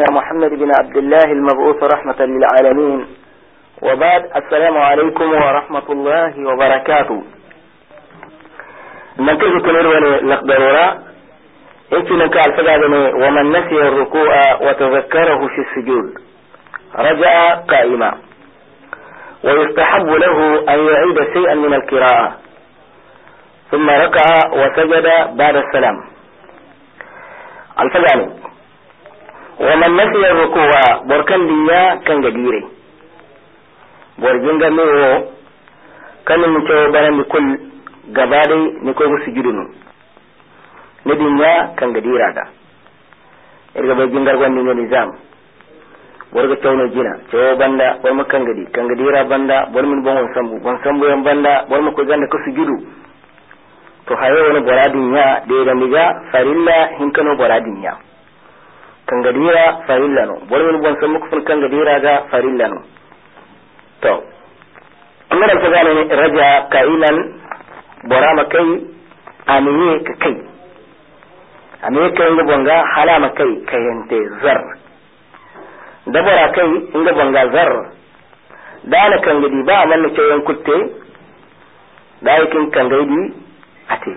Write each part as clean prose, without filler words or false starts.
محمد بن عبد الله المبعوث رحمة للعالمين، وبعد. السلام عليكم ورحمة الله وبركاته. من تلك تنروني لقدرورا انت لنك الفقادني ومن نسي الركوع وتذكره في السجود رجع قائما، ويستحب له أن يعيد شيئا من القراءة ثم ركع وسجد بعد السلام. الفقاني ومن نسي الركوع بركن ليا كان جديري برجنغا ميو كان نتو بنا بكل غبادي نكو سجودنو ندينيا كان جديرا دا إرجع برجنغا غواني نظام borga tawno jina cewo banda bor ma kangadi banda bor min bon sambu yan banda bor ma ko ganda ko sujudu to hayo wona boradin ya de da miga farilla hinkano boradin ya kangadira farilla no bor min bon sambu ko fun kangadira ga farilla no to amma da gane ne raja kailan borama kai amiye ka kai amiye kai bonga halama kai kayente zar dabara kai inga banga zar dana kan gidi ba man ce yan kutte da yakin kan gaidi ate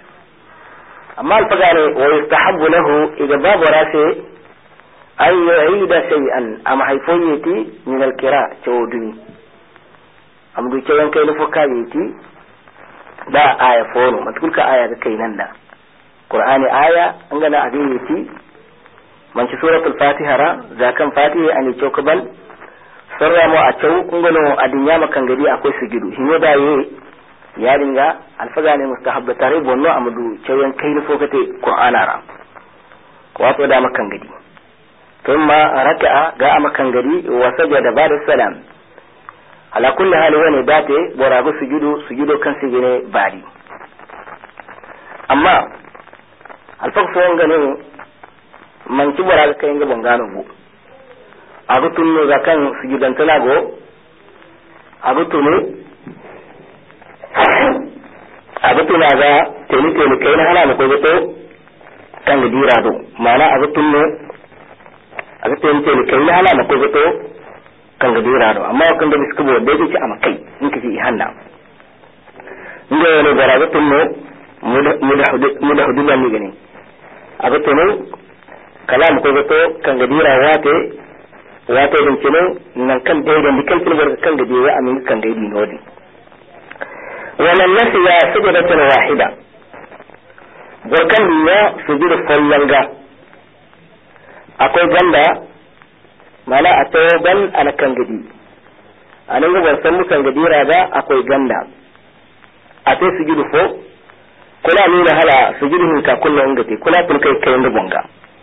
amma alfagane wa yustahabbu lahu idza babara sai ay yu'ida shay'an am hayfoyeti min alqira chawduni am du ce yan kai lu foka yeti da aya fono matkulka aya ga kai nan da qur'ani aya an gana abin yeti manci suratul fatiha ra zakan fatiha ani chokabal sarra mo a cew ngono adinya makan gadi akwai sujudu hinyo da ye ya dinga alfaga ne mustahabba tare bonno amadu cewen kai ne fogate qur'ana ra wato da makan gadi thumma raka'a ga makan gadi wa sajada ba'da salam ala kulli hali wani date borago sujudu kan sigine bari amma alfaqso ngane man ci bora kai nga bongano bu agu tunno ga kan sujudan talago agu tunno ga teni kai na hala ko to kan ga dira do mana agu tunno agu teni kai na hala ko to kan ga dira do amma kan da bisku bo da ci amakai in kace ihanna ndo ne bora ga tunno mudahudu ni gani agu tunno kalam ko to kan gadira wate din cino nan kan dai da kan cino kan gadira amin kan dai din wadi wannan nasi ya sujudatan wahida burkan ya sujudu fallanga akwai ganda mala ato ban ana kan gadi anan ga ban san kan gadira ga akwai ganda ato sujudu fo kula ni na hala sujudu ka kullun ngati kula tun kai da bonga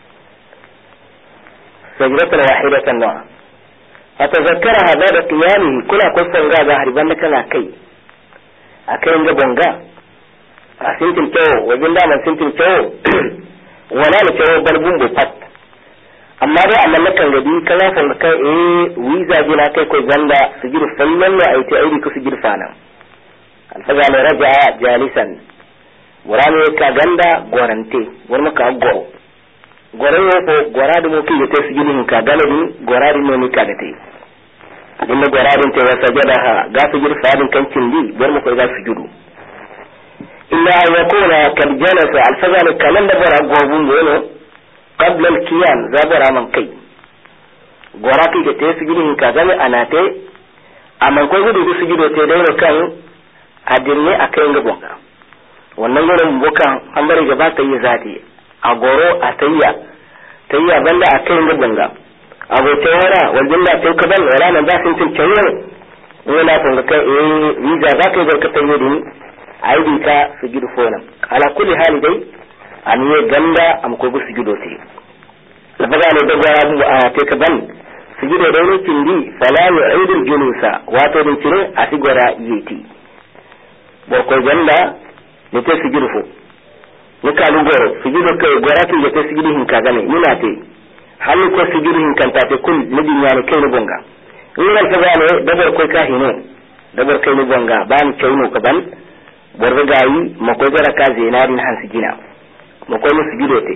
سجدة واحدة نوع أتذكرها بعد قيامه كلا قصة غابة هربان لك كي أكين جبونغا سنتم تو وجندا من سنتم تو ولا لتو بلبون بفت أما رأى أن لك الذي كلا فلك ويزا جنا كي كو زندا سجد فلن وأيتي أيدي كسجد فانا الفجال رجع جالسا ورامي كغندا غورنتي ورمكا غورو gorayo ko goradi mo ki te sujudin ka galadi goradi no ni kagate dinna goradin te wasajadaha ga sujud fadin kancin di bar mo ko ga sujudu illa an yakuna kad jalasa al fazal kalan da bara gobun gono qabla al qiyam za bara man kai goraki ke te sujudin ka gane anate amma ko gudu sujudo te dawo kan adinne akai ga bonga wannan gurin bokan an bari gaba ta yi zati agoro atayya banda akai ga banga abote wara wajen da sai ka ban wara nan ba sun cin cewa wala tun ka wiza za ka ga ka tayi din aidi ka sujudu fona ala kulli hali dai an yi ganda am ko su gido te labaga ne da gwara bu a te ka ban sujudu da ne tindi fala yu'idul julusa wato din cire a sigora yiti bo ko ganda ne te sujudu fo nika lugoro sujudu kai gorati ya ta sujudu hin ka gane nina te halu ko sujudu hin kan ta te kun nidin ya ne kai ne bonga ina ka gane dabar ko ka hino dabar kai ne bonga ban kaino ka ban borga gayi mako jara ka zenarin han sigina mako mu sujudu te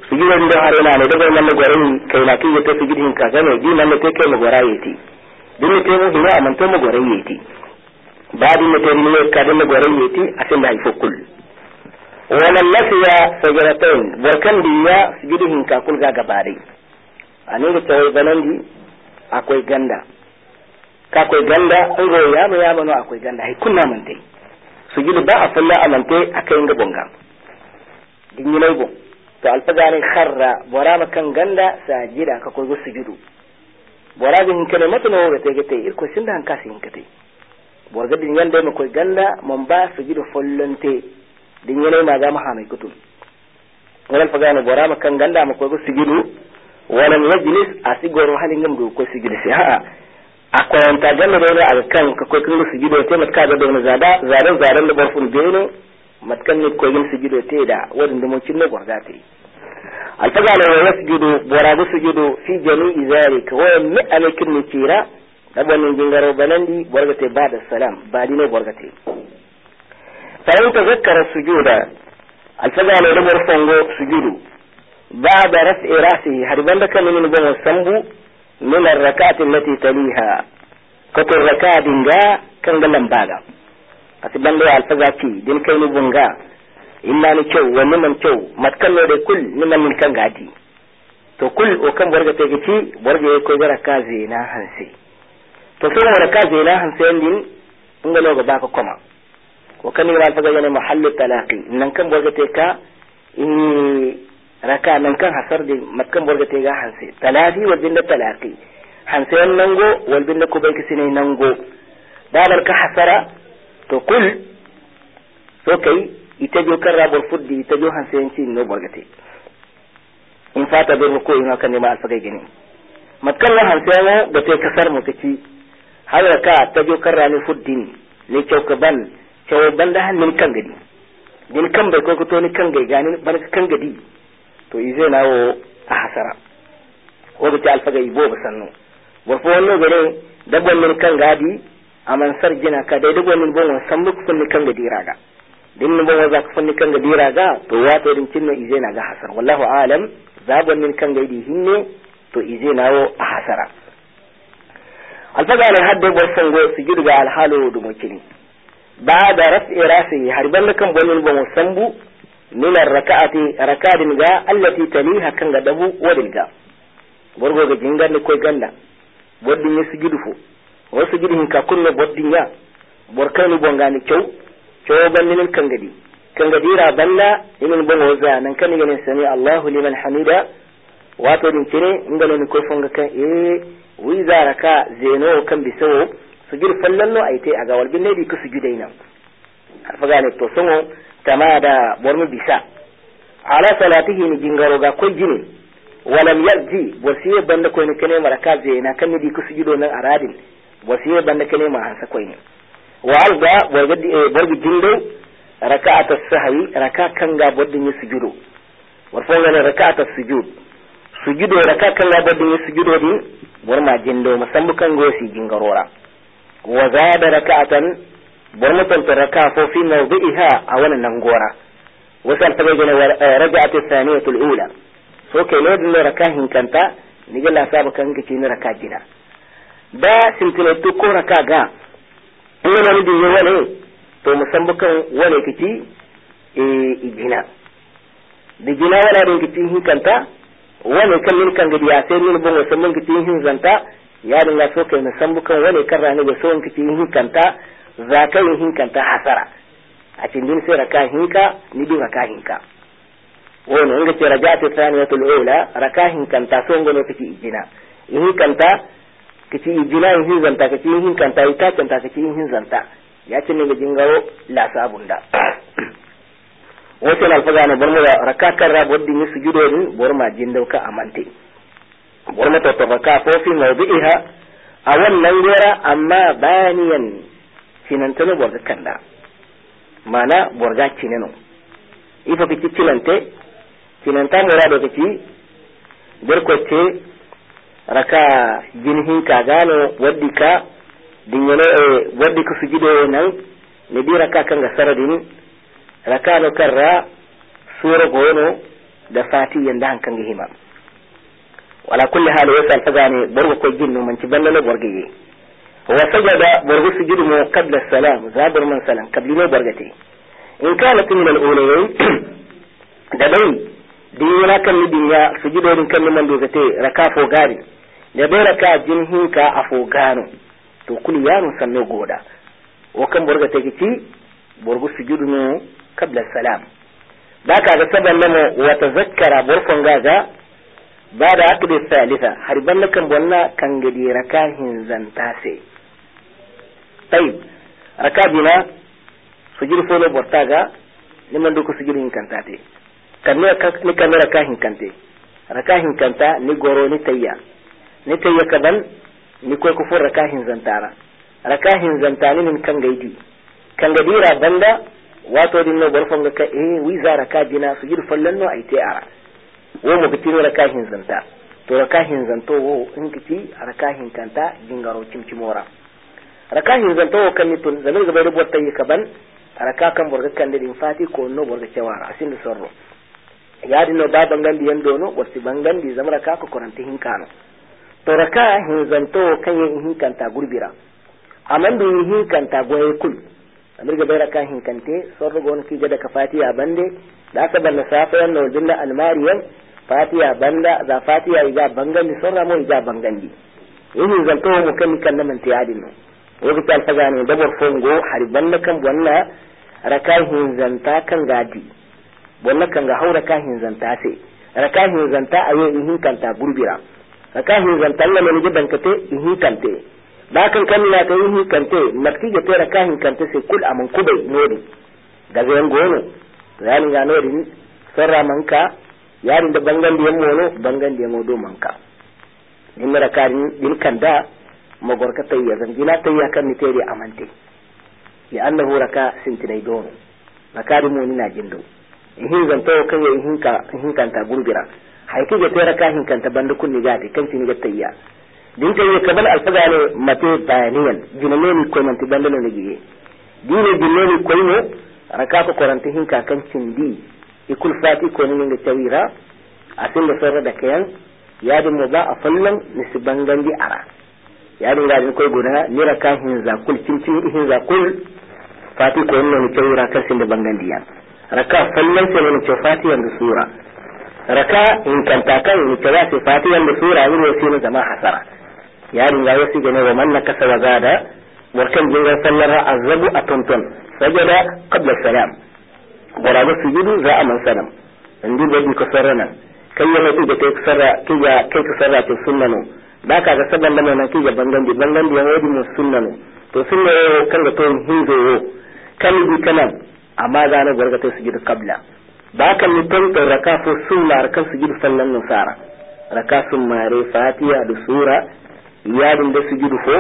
sujudo ndo harena ne daga man gore kai na kiyo to sujudin ka ga ne di man te kai magoraye ti din te mu hina man to magoraye ti baadi ne te ne ka da magoraye ti asin da ifukul wala lafiya sajaratain barkan diya sujudin ka kul ga gabare ani da tawai balandi akwai ganda ka akwai ganda ngo ya ma no akwai ganda hay kunna man te sujudu ba a falla amante akai nga bonga din yi laibo to alfagani kharra borama kan ganda sajida ka koy go sujudu boraga hin kene matano ga te gete irko sinda han kasi hin kate borga din yande ma koy ganda mon ba sujudu follante din yene ma ga ma ha mai kutun wala alfagani borama kan ganda ma koy go sujudu wala yajlis asigoro halin ngam do ko sujudu sai ha akwai ta ganda do ne kan ka koy kan sujudu te mat ka ga do ne zadan da borfun bene matkan ni ko yin sujudu te da wadin da mun cinno gorgate alfagala wa yasjudu borago sujudu fi jami'i zalika wa mi alakin nikira dabon jingaro balandi borgate ba'da salam badino borgate fa in tazakkara sujuda alfagala da borfongo sujudu ba'da raf'i ra'sihi harbanda kan min bon sambu min ar-rak'ati allati taliha katur rak'atin ga kan galan baga asiban da alfazaki din kai ni bunga illa ni kyau wani man kyau matkan da kul ni man min kan gadi to kul o kan borga te gici borga ko gara ka zena hanse to sai wara ka zena hanse din ngalo ga baka koma ko kan ni alfaga yana mahallu talaqi nan kan borga te ka raka nan kan hasar din matkan borga te ga hanse talaqi wa bin talaqi hanse nango wal bin ko bai kisine nango dabar ka hasara to kul so kai ita jo kan rabor fuddi ita jo hansenci no borgate in fata be ko in haka ne ma alfagai gini matkan la hanseno da te kasar mu kici har ka ta jo kan rani fuddin ne chauka ban da hannun kan gadi din kan bai ko to ni kan gai gani ban kan gadi to ize nawo a hasara ko bi alfagai bo basanno bo fo no gare dabban min kan gadi aman sarjina ka dai dugo min bon sambu ku funni kan gadiraga din min bon za ku funni kan gadiraga to wato din cinno ize na ga hasar wallahu alam zabon min kan gaidi hinne to ize nawo a hasara alfaga ne hadde bo sango sujudu ga alhalu du mukini ba'da raf'i rasi harban kan bon bon sambu min rak'ati rakadin ga allati taliha kan ga dabu wadin ga borgo ga jingan ko ganda bodin ya sujudu fo wasu gidihin ka kunno boddin ya borkani bongani cew bannin kangadi ra balla inin bon waza nan kan ne sami Allahu liman hamida wato din cire ingalo ni ko fonga kan wi zaraka zeno kan bisawo sujud fallanno aite aga walbin ne di ku sujudaina alfaga ne to songo tamada bormu bisa ala salatihi ni jingaro ga ko jini walam yarji wasiye banda ko ne kane maraka zena kan di ku sujudo nan aradin wasiye banda kane ma hansa koy ne wa alga borgi jindo rak'at as-sahwi raka kanga boddin yi sujudo warfo ne rak'at as-sujud sujudo raka kanga boddin yi sujudo din borma jindo musambu kan gosi jingarora wa zada rak'atan borma tan raka fo fi mawdi'iha awana nangora wasal tabe ne raja'at as-saniyatu al-ula so ke ne din raka hinkanta ni galla saba kan kici ni raka jina da sintine to ko raka ga ina ni din wane to musambukan wane kici ijina da jina wala da kici hinkanta wane kan min kan gadi ya sai min bon musamman kici hinzanta ya dinga so kai musambukan wane kan rani ga so kici hinkanta zakai hinkanta hasara a cikin sai raka hinka ni din raka hinka wono inga ce raja'atu thaniyatul ula raka hinkanta so ngono kici ijina hinkanta kici ijina hinzanta kici hinkanta ita kanta kici hinzanta ya ce ne gajin gawo la sabunda wato alfaga ne bormo rakakan ra boddin yi sujudo ni borma jindauka amante borma to tabaka ko fi mawdi'iha a wannan gora amma baniyan cinantano borga kanda mana borga cineno ifa kici cinanta mora do kici berkoce raka jinhin ka gano waddika dinyane waddi ku sujudo nan ne bi raka kan ga saradin raka no karra sura gono da fatiyan da hankan ga hima wala kulli hal yasal fagane borgo ko jinno man ci ballale borgaye wa sajada borgo sujudu mo qabla salam zabar man salam qablino borgate in kana min al-ulayn da dai dina kan dinya sujudodin kan man dogate raka fo gari da bai raka jinhinka afo gano to kuli yanu sanno goda o kan borgate kici borgo sujudu no qabla salam daka ga saban namo wa tazakkara borfon gaga bada akdi thalitha harban kan bonna kan gadi rakahin zantase tayib rakabina sujudu folo bortaga liman duko sujudu kantate kanne ni kan rakahin kanta ni goro ni tayya kaban ni ko ko for rakahin zantara rakahin zantani nin kan gaidi kan gadira banda wato dinno borfon ga wiza rakabina sujudu fallanno aite ara wo mo bitin rakahin zanta to rakahin zanto wo in kici rakahin kanta jingaro cimcimora rakahin zanto wo kan nitun zamir ga bayro botta yi kaban rakakan borga kan din fati ko no borga cewara asin sorro yadi no da bangandi yando no wasi bangandi zamra ka ko koranti hinkano to rakahin zanto kan yin hinkanta gurbira aman bi hinkanta goye kul zamir ga bayra kahin kante sorro gon ki gada ka fatiya bande da aka banna safayan no dinna almariyan fatiya banda za fatiya iga bangandi sorra mo iga bangandi yin zanto mo kan nan tiyadin no wobi tal fagani da bor fongo hari banda kan bonna rakahin zanta kan gadi bonna kan ga haura kahin zanta sai rakahin zanta ayo ihin kanta gurbira rakahin zanta Allah ne gidan kate ihin kante da kan na ta ihin kante nakti ga tera kahin kante sai kul amun kubai nodi da zan gono yani ga nodi sarra manka yarin da bangandi ya mono bangandi ya modo manka din rakarin din kanda magorka tayya zangina tayya kan ni tere amante ya annahu raka sintinai dono rakari mo ni na jindo ihin zanto kan ya ihin kanta gurbira haike ga tera ka hin kanta banda kunni gati kan tini ga tayya din tayya kabal alfagane mate bayaniyan jinane ni ko manti banda ne giye dine jinane ko no raka ko koranti hin ka kan cindi ikul fati ko ni ga tawira asin da sarra da kayan yadin mu ba a fallan nisban gandi ara yadin ga din koy gona ni raka hin zakul cincin hin zakul fati ko ni tawira kan sin da bangandiya raka fallan sai ne ce fati da sura raka in kanta kan ni ce sai fati da sura ne sai ne zama hasara yadin ga wasi gane wa man nakasa wa zada warkan jinga sallar azabu atonton sajada qabla salam barabu sujudu za a man salam indi badi ko sarana kai yana da kai sarra kai ka sarra ta sunnano da ka ga saban da nan kai ga bangandi ya wadi mu sunnano to sunna kan ga to hinzo kan bi kana amma ga na garga ta sujudu qabla ba kan ni ton to rakafu sunna kan sujudu sallan nusara rakasun mare fatiha da sura yadin da sujudu fo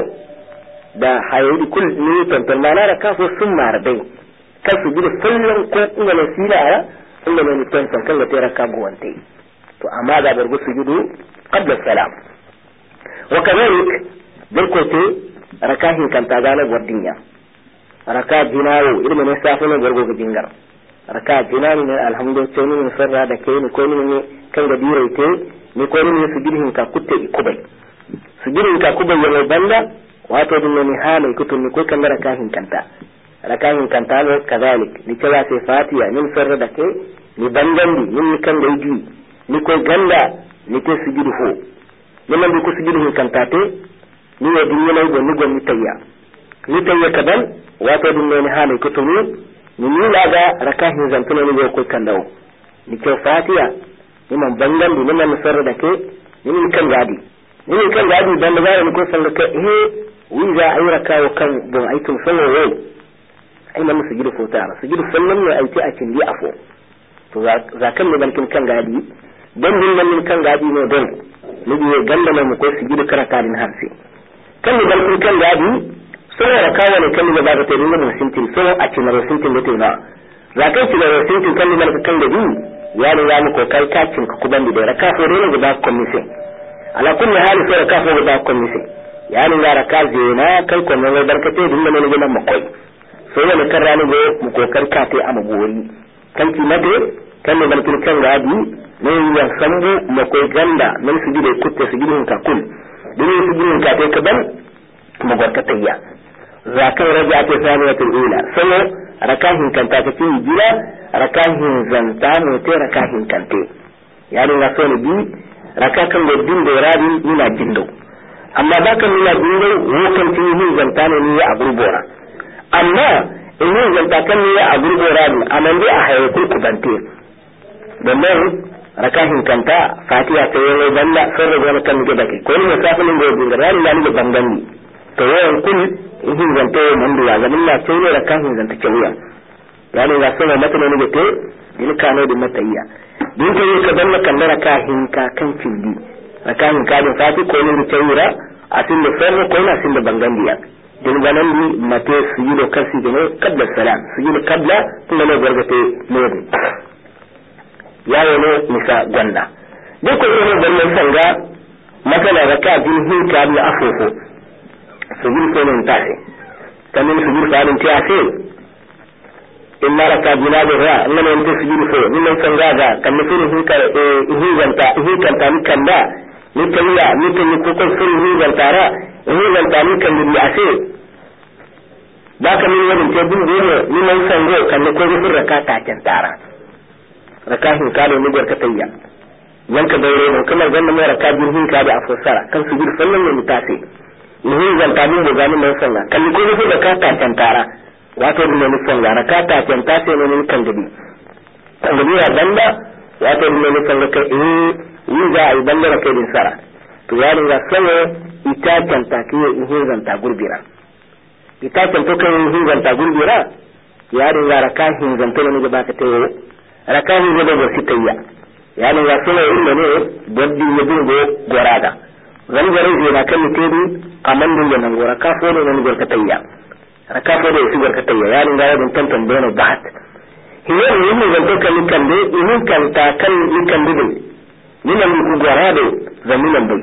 da hayudi kul ni ton to mana rakafu sunna dai kan sujudu sallan ko kuma na sila inda ne ton kan ga tera ka buwante to amma ga bargu sujudu qabla salam wa kadhalik bil kote rakahin kan ta gane wardinya raka jinawo ilmi ne safu ne bargu ga jingar raka jinani ne alhamdulillah ne sarra da kai ne ko ne kan ga diraite ne ko ne sujudin ka kutte ikubai sujudin ka kubai yana banda wato din ne halin kutun ne ko kan rakahin kanta ne kadhalik ni cewa sai fatiha nin sarra da kai ni bangandi nin kan da yi ni ko ganda ni te sujudu ho ni man ko sujudu kanta te ni ya dinne lay go ni tayya kadan wato din ne halin kutun ni laga rakahin zantuna ne ko kan dawo ni ce fatiha ni man bangandi ni man sarra da kai ni kan gadi dan da zai ko sanga kai wi za a yi rakawo kan don aikin sallah wai ai man sujudu ko ta sujudu sallan ne aiki a kin yi afo to za kan ne bankin kan gadi dan din nan kan gadi ne don ni biye ganda ne ko sujudu karaka din harse kan ne bankin kan gadi sai rakawo ne kan ne ba ta dinga mun sintin so a kin ro sintin da tena za kan ci da sintin kan ne ban kan gadi ya ne ya mu ko kai kacin ku ban da raka fo ne da komisi ala kulli hali sai raka fo da komisi ya ne ya raka na kai ko ne barkate dinga ne gidan makoi sai wani kan rani go mu kokar ka tai a mabori kan ki mate kan ne balkin kan gadi ne ya sambu makoy ganda nan sujude kutte sujudin ka kul dole sujudin ka te kaban kuma gorka tayya zakan raja'atu thaniyatul ula sai rakahin kanta ta kin jira rakahin zanta ne te rakahin kante yani na so ne bi rakakan da din da rabi ina jindo amma baka nuna jindo wokan tin yin zanta ne ni a gurbora amma in yin zanta kan ni a gurbora ne amma dai a haye ku bante dan rakahin kanta fatiha ta yi balla sarra wani kan gida kai ko ne safin da yake da ran da bangani to yawan kun in zanta mun da zaman na sai ne rakahin zanta kewiya yani ga sama mata ne da te din kano da matayya din kai ka danna kan rakahin ka kan kindi rakahin ka da fati ko ne kewiya asin da sarra ko na asin da bangandiya din ganan ni mate sujudo kasi ne qabla salam sujudo qabla kuma ne gargate ne yawo ne misa gwanda duk ko ne wannan sanga masala raka din hinka bi afofo sujud ko ne tace kamin sujud falin tiase in maraka jinabe ra nan ne ta sujud ko nan sanga ga kan mutum hinka hinganta hinkanta ni kanda ni tayya ni kan ko ko sun hinganta ra hinganta ni kan ni ase ba kan ni wannan ce bin gone ni nan sango kan ko rufin rakata tara rakahin ka da mugar ka tayya yanka daure ne kuma ganna mai rakabin hin ka da afsara kan su bir sallan ne mutafe ni zan ta mun da mai sallah kan ko ne da ka ta tantara wato ne ne sallah rakata tantase ne ne kan gadi ya banda wato ne ne sallah kai yi za a yi banda rakai din sara to ya ringa sawo ita tantake in zan ta gurbira ita tantake in zan ta gurbira ya ringa rakahin zan to ne ga baka tayo rakahi ne da sitayya yani ya suna inda ne dabbi ya dingo gorada zan gare shi da kan tebi kaman dinga nan gora ka fo ne nan gorka tayya raka fo da shi gorka tayya yani ga wadin tantan bene bahat hiyo ne zan to kan de in kan ta kan kan dibin ni nan ku gorado zaminan bai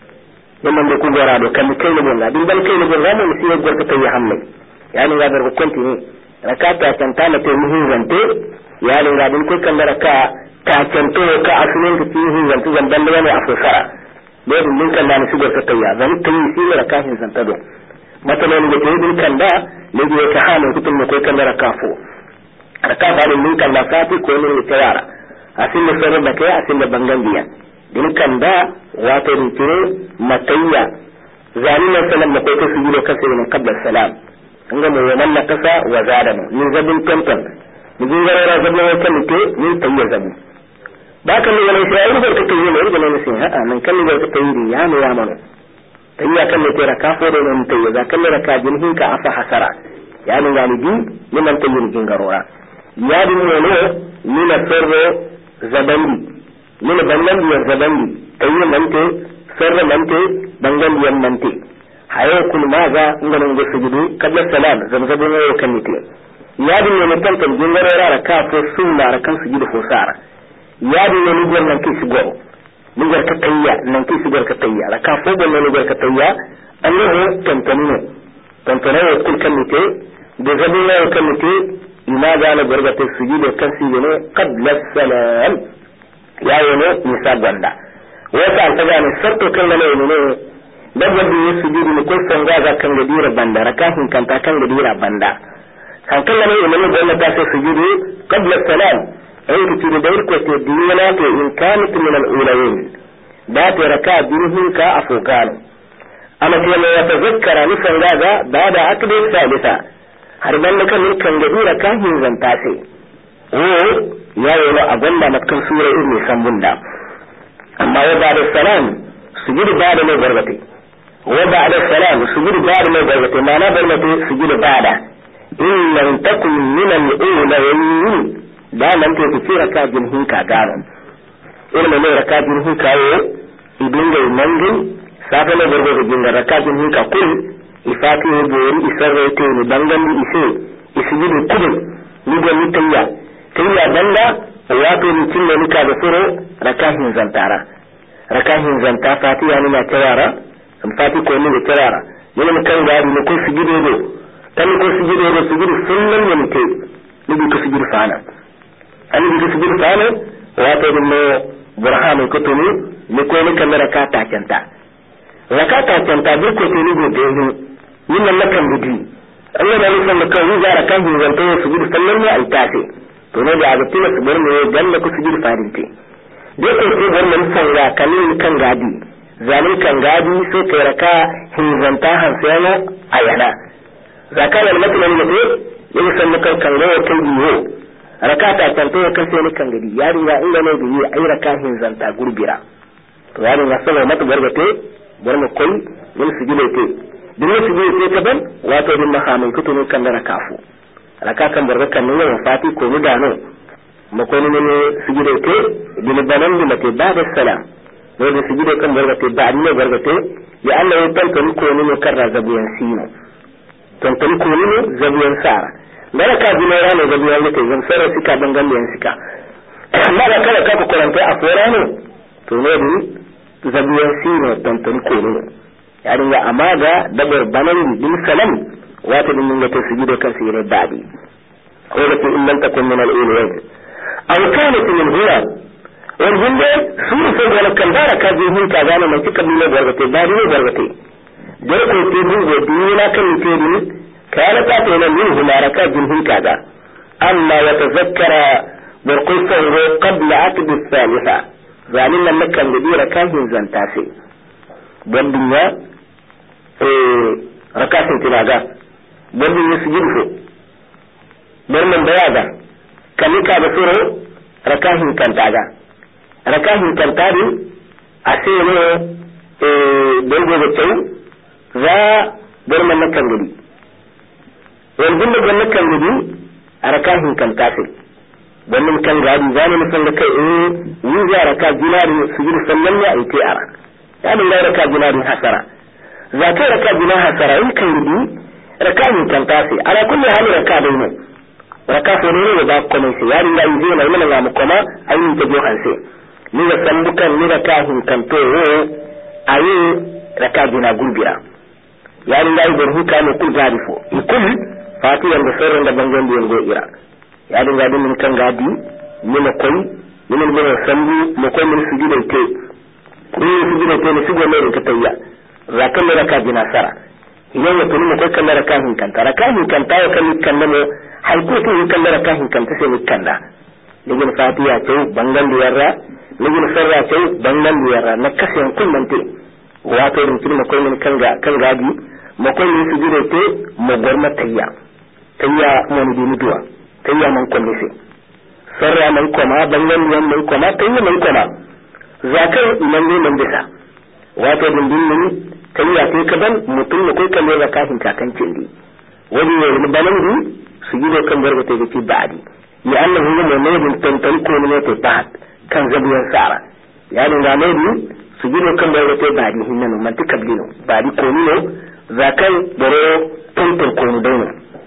nan da ku gorado kan kai ne bonga din bal kai ne bonga mun sai gorka tayya hamme yani ga bar ko kontine rakata tantana te muhin zante ya linga din ko kan baraka ta tanto ka asulin ka tihin zantu zan dan da ne afsara da din kan da su gorka tayya zan tayi shi ne rakahin zanta do matalan da din kan da ne da ka hana kutun ko kan baraka fo rakafa din kan da fati ko ne ne tayara asin da sarar da kai asin da bangandiya din kan da wato rikire matayya zalina salam ko ta sujudo kace ne qabla salam an ga mu wannan kasa wa zadanu ni zabin tantan mun ga ra zabin kan ke ni tayya zabi ba kan ne ne sai rubar ka tayi ne ne sai ha nan kan ne ka tayi ya ne ya mana tayya kan ne ke raka fo da ne tayya za kan ne raka jin hin ka afa hasara ya ne ga ni bi ni man tayi jin garora ya din ne ni na sarro zabandi ni na bangandi ya zabandi tayya mante sarro mante bangandi ya mante hayo kun maga ngana ngo sujudu kabla salam zamzabu ne kan ni te ya din ne tantan jin garora raka fo sunna rakan sujudu fo sara ya din ne gor nan kisi gor ni gor ka tayya nan kisi gor ka tayya raka fo gor ne gor ka tayya Allah tantanino tantanino kul kan ni te da zabu ne kan ni te ina ga na gor ga te sujudu kan si ne qabla salam ya yono ni sabanda wata ta ga ne satto kan ne ne dabba da yasu sujudu ne ko sanga ga kan ga dira banda rakahin kan ta kan ga dira banda kan kan ne ne da ta sai sujudu qabla salam ai ki da dai ko te dina to in kanat min al-ulayn da ta raka bihin ka afukan amma sai ne ya tazakkara ni sanga ga ba da akdi salisa har ban kan kan ga dira kahin zanta sai ya yi a gwanda matakan sura irin sambunda amma wa ba da salam sujudu ba da mai garbate wa ba da salam sujudu ba da mai garbate mana garbate sujudu ba da in lam takun min al-ulayn da nan ke ci rakajin hinka garan irin ne rakajin hinka yo idin ga mangin safa ne garbate jinga rakajin hinka kun ifati ne bori isarrete ne dangan ise isujudu kudin ni ga mitayya kayya banda wato mutum ne nika da furo rakahin zantara rakahin zanta fatiha ne na tawara fati ko ne da tawara yana kan gadi ne ko sujudu do tan ko sujudu sunnan ne mutai ne ko sujudu fana an bi sujudu fana wato ne burhanu kutuni ni ko ni kan rakata canta bir ko ni go dehin ni nan kan bidi Allah da nisan da kan zuwa rakan hinzanta su gudu sallan ne ai tafe to ne da ga tuna su bar ne dan da ku su gudu farinte dai ko sai bar mun san ya kalin kan gadi zalin kan gadi sai kai raka hinzanta hansano ayana zakar al-matlan ne yin san kan kan ga kai biyo rakata tanto kan sai kan gadi ya dinga inda ne da yi ai raka hinzanta gurbira to ya dinga saboda mata gargate bar mu kai mun su gile te dinne su gile te kaban wato din mahamai kutunu kan da rakafu raka kan barga kan ne wa fati ko mu dano mu ko ne su gile te din banan da te ba da salam ne da su gile kan barga te ba ne barga te ya Allah ya tantance ko ne karra zabuyan sino tantance ko ne zabuyan sara da ka ji ne ranar zabuyan ne zan sara suka bangan ne suka amma da kada ka kuranta a fora ne to ne zabuyan sino tantance ko ne ya dinga amaga dabar banan din salam wata din ga tasbido kan sire badi ko da in lam takun min al-ulad aw kanat min hura wal hinde suru sai wala kan baraka ji hun ka gane mai kika mile barkate badi ne barkate dole ko te mun go dina kan te ni kana ta to nan min humaraka jin hun ka ga amma wa tazakkara barqisa qabla aqd al-thalitha zalin nan kan da dira kan zanta sai don dunya rakatin tinaga don dunya sujudu don man bayaga kalika da suro rakahin kantaga rakahin asene don gobe tau za don man kan gadi wanda da man kan gadi rakahin kantase wannan kan gadi zani mun da kai yi za raka jinari sujudu sallan ne ai tiara ya da raka jinari hasara zaka raka jinari hasara in kan gadi rakahin kantase ala kulli hali raka dai ne raka ko ne da ko mai sai ya ringa yi zai mai mana mu kuma ayi ta johan sai ni da san bukan ni rakahin kanto ayi raka jinari gurbira ya ringa yi burhu ka ne kul garifo ikul fatiyan da sauran da bangon da yango ira ya dinga din min kan gadi min koy min min sambu mo koy min su gide te ni su gide te ni su go mere katayya zakan da raka jina sara idan ya tuni mo koy kan raka hin kan ta ya kan kan ne hay ko to kan raka hin kan ta sai kan da ligin fatiya ce bangan da yarra ligin sarra ce bangan da yarra na kasan kullun te wato din tuni mo koy min kan gadi mo koy min su gide te mo gorma tayya mo ni dini duwa tayya man kulli sai sarra man koma bangan yan man koma tayya man koma zakai nan ne man bisa wato dindin ne tayya kai kadan mutum ne kai kan da kafin kakancin di wani ne banan di su yi kan barka ta gaci ba'di ya annahu huwa mawdin tantan ko ne ta ba'd kan zabiyan sara ya dinga ne di su yi kan barka ta ba'di hinnan man tikablino ba'di ko ne zakai dare tantan ko ne dai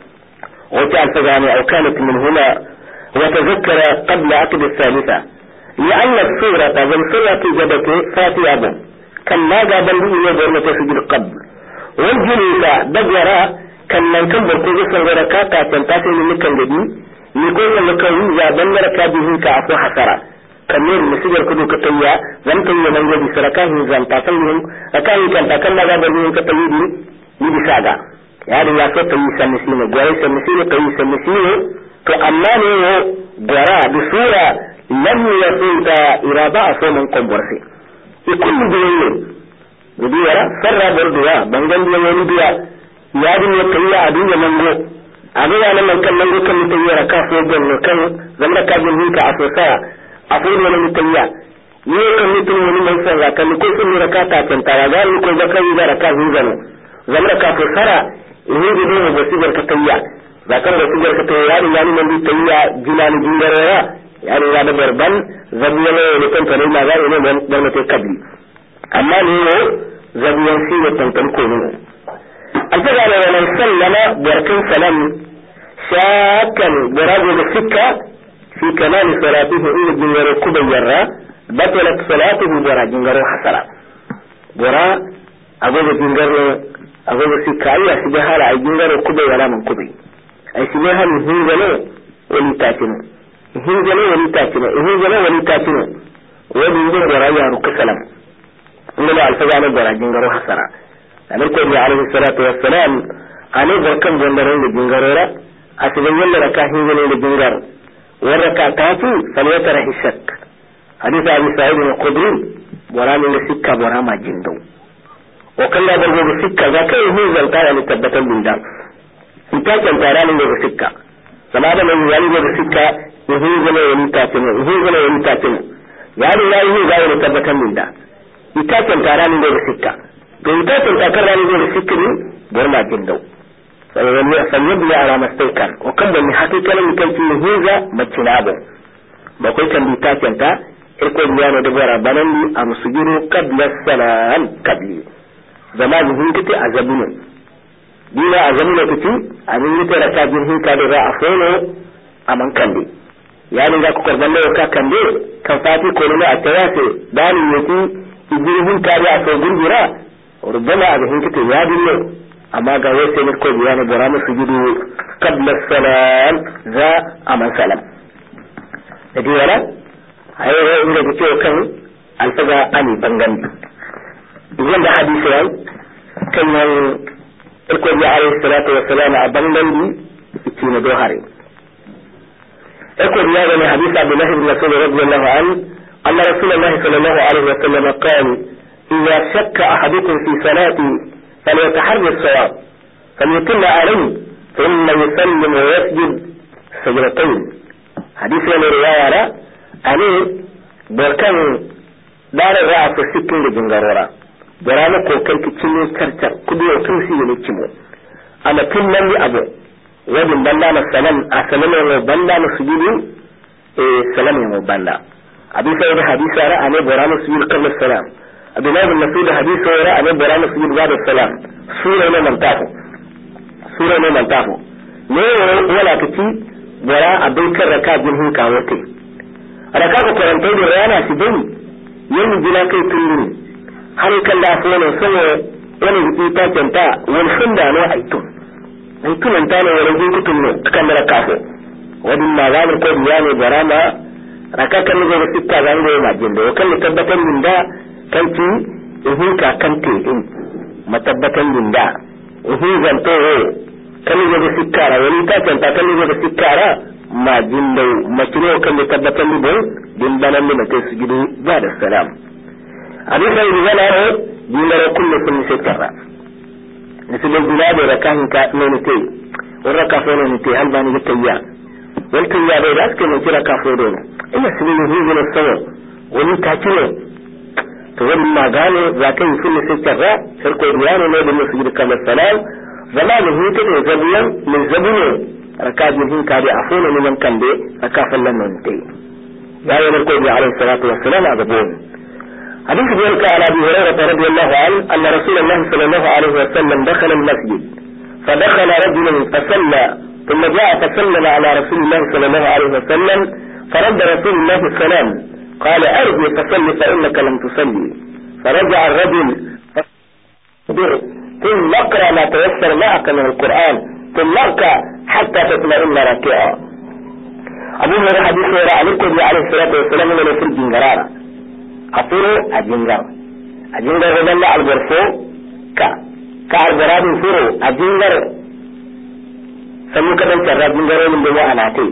وجعل فجاني أو كانت من هنا وتذكر قبل عقد الثالثة لأن الصورة والصورة جبته فاتحة كان ما قابل لي يبرنا تسجد قبل والجلوسة بجرى كان من كان بركوز الوركاتا تنتاسي من مكان جدي يقول لك ويزا بن ركابه كعفو حسرة كان نور مسجد كدو كتيا زمتن من جدي سركاه زمتاسيهم أكاين كان تكن ما قابل لي كتيدي يدي ساقا يعني يا صوت يسمسينه غوري يسمسينه تو amma ne gora da sura lam yasuta iraba so man komborse ikun duwe duwa sarra borduwa bangan duwa wani duwa ya dinga tayya a dunya mango abuwa nan man kan mango kan tayya ka so gonno kan zamra ka bin hinka asosa afudu wani tayya ne kan mutum wani mai sarra kan ko sun rakata kan taraga ko zakari da raka huzano zamra ka so sara ini dulu bosigar ketaya, bahkan bosigar ketaya ini yang nanti ketaya jinan jingaraya, yang ada berban, zabian ini kan pada nagar ini bermata kabli. Amma ini zabian sih tentang kunu. Apa kalau orang sallama berkan salam, syakan beragu berfikah, fi kamal salatihi ini jingaro kubayara, batalat salatihi berag jingaro hasara. Bora, abu jingaro agogo sikaya sibahala ay jingaro kube wala man kube ay sibahala hingalo wali tatino wani yin gora ya ruka salam inda alfaza ne gora jingaro hasara amir ko bi alaihi salatu wassalam ane barkan bondaron da jingarora asibin yalla raka hinne da jingar waraka tafi falyatara hisak hadith abi sa'id al-khudri gora ne da sikka gora ma jindau wa kalla da gobe sikka zakai hu zalta ya tabbatan binda ita kan tara ne da sikka sama da mai yali da sikka yahu gane wani tafin yari yayi ga wani tabbatan binda ita kan tara ne da sikka to ita kan takar ne da sikki ne gurma jindau sai yabni ala mastaikan wa kan da hakikan kan ci huza macinabo ba kai kan ita kan ta irko biya ne da bara banan a musugiru qabla salam qabli zaman hunkiti azabunu dina azabunu kiti abin yake raka jirhin ka da a fono a man kande yani ga ku karban ne ka kande kan fati ko ne a tayase dani yake jirhin ka da a so gurgura rubama abin hunkiti ya dinne amma ga wasu ne ko biya ne bara musugiru qabla salam za aman salam da diyara ayo inda kuke kan alfaga ani bangandi idan da hadisi yayi kan nan ko ya alayhi salatu wassalam a bangandi ci na dohare ko ya ga hadisi Abdullah ibn Mas'ud radiyallahu anhu anna Rasulullah sallallahu alaihi wasallam qala idha shakka ahadukum fi salati falyataharra as-sawab falyutim alayhi thumma yusallim wa yasjud sajdatayn hadisi ne riwaya ra ani barkan dare ra'a ta sikin da jingarora barana kokar ki cinne kartar kudu ya tusi ne kimo ana kunnan ni abu wadin balla na salam a salama ne balla na sujudu salam ne balla abi sai da hadisi ra ani barana sujudu qabla salam abdullahi bin mas'ud hadisi ra ani barana sujudu ba'da salam sura ne man tafu ne wala kaci bara abin kan raka jirhin kawo kai raka ko karanta da rana shi dai yin jira kai tundun har kan da so ne so wani ita kanta wani sanda ne aitun aitun ta ne wani gutun ne kan raka ko wadin ma ga ko biya ne bara ma raka kan ne ga sitta ga ne ma jindo kan tabbatar min da kanki ihin ka kante in matabbatan min da ihin zanto kan ne ga sikkara wani ta kanta kan ne ga sikkara ma jindo makino kan tabbatar min din banan ne kai su gidu ba da salam abin da yana ro dinara kullu kun sikkara misalin gula da rakan ka ne ne kai wannan ka fara ne kai albani ga tayya wal tayya da raske ne kira ka fara ne ina sinin hizin sawa wani ta kiro to wani magana za ka yi kullu sikkara sai ko riyano ne da su gidu kan salam zamanin hutu ne zabiyan min zabune rakajin hinka da afona ne man kande akafan nan nan dai ya yi narko bi alaihi salatu wassalam a gabon hadith bi alka ala bi hurairah radiyallahu anhu anna rasulullah sallallahu alaihi wasallam dakhala al-masjid فدخل رجل فصلى ثم جاء فسلم على رسول الله صلى الله عليه وسلم فرد رسول الله السلام قال ارجع فصل فانك لم تصلي فرجع الرجل ثم اقرأ ما تيسر معك من القرآن ثم اركع حتى تطمئن راكعا أبو هريرة حديث عليكم عليه الصلاة والسلام من في الجنجرارة أطيروا الجنجر غدنا على البرفو كالجراد فرو الجنجر سمو كدن ترى الجنجر من دواء ناتي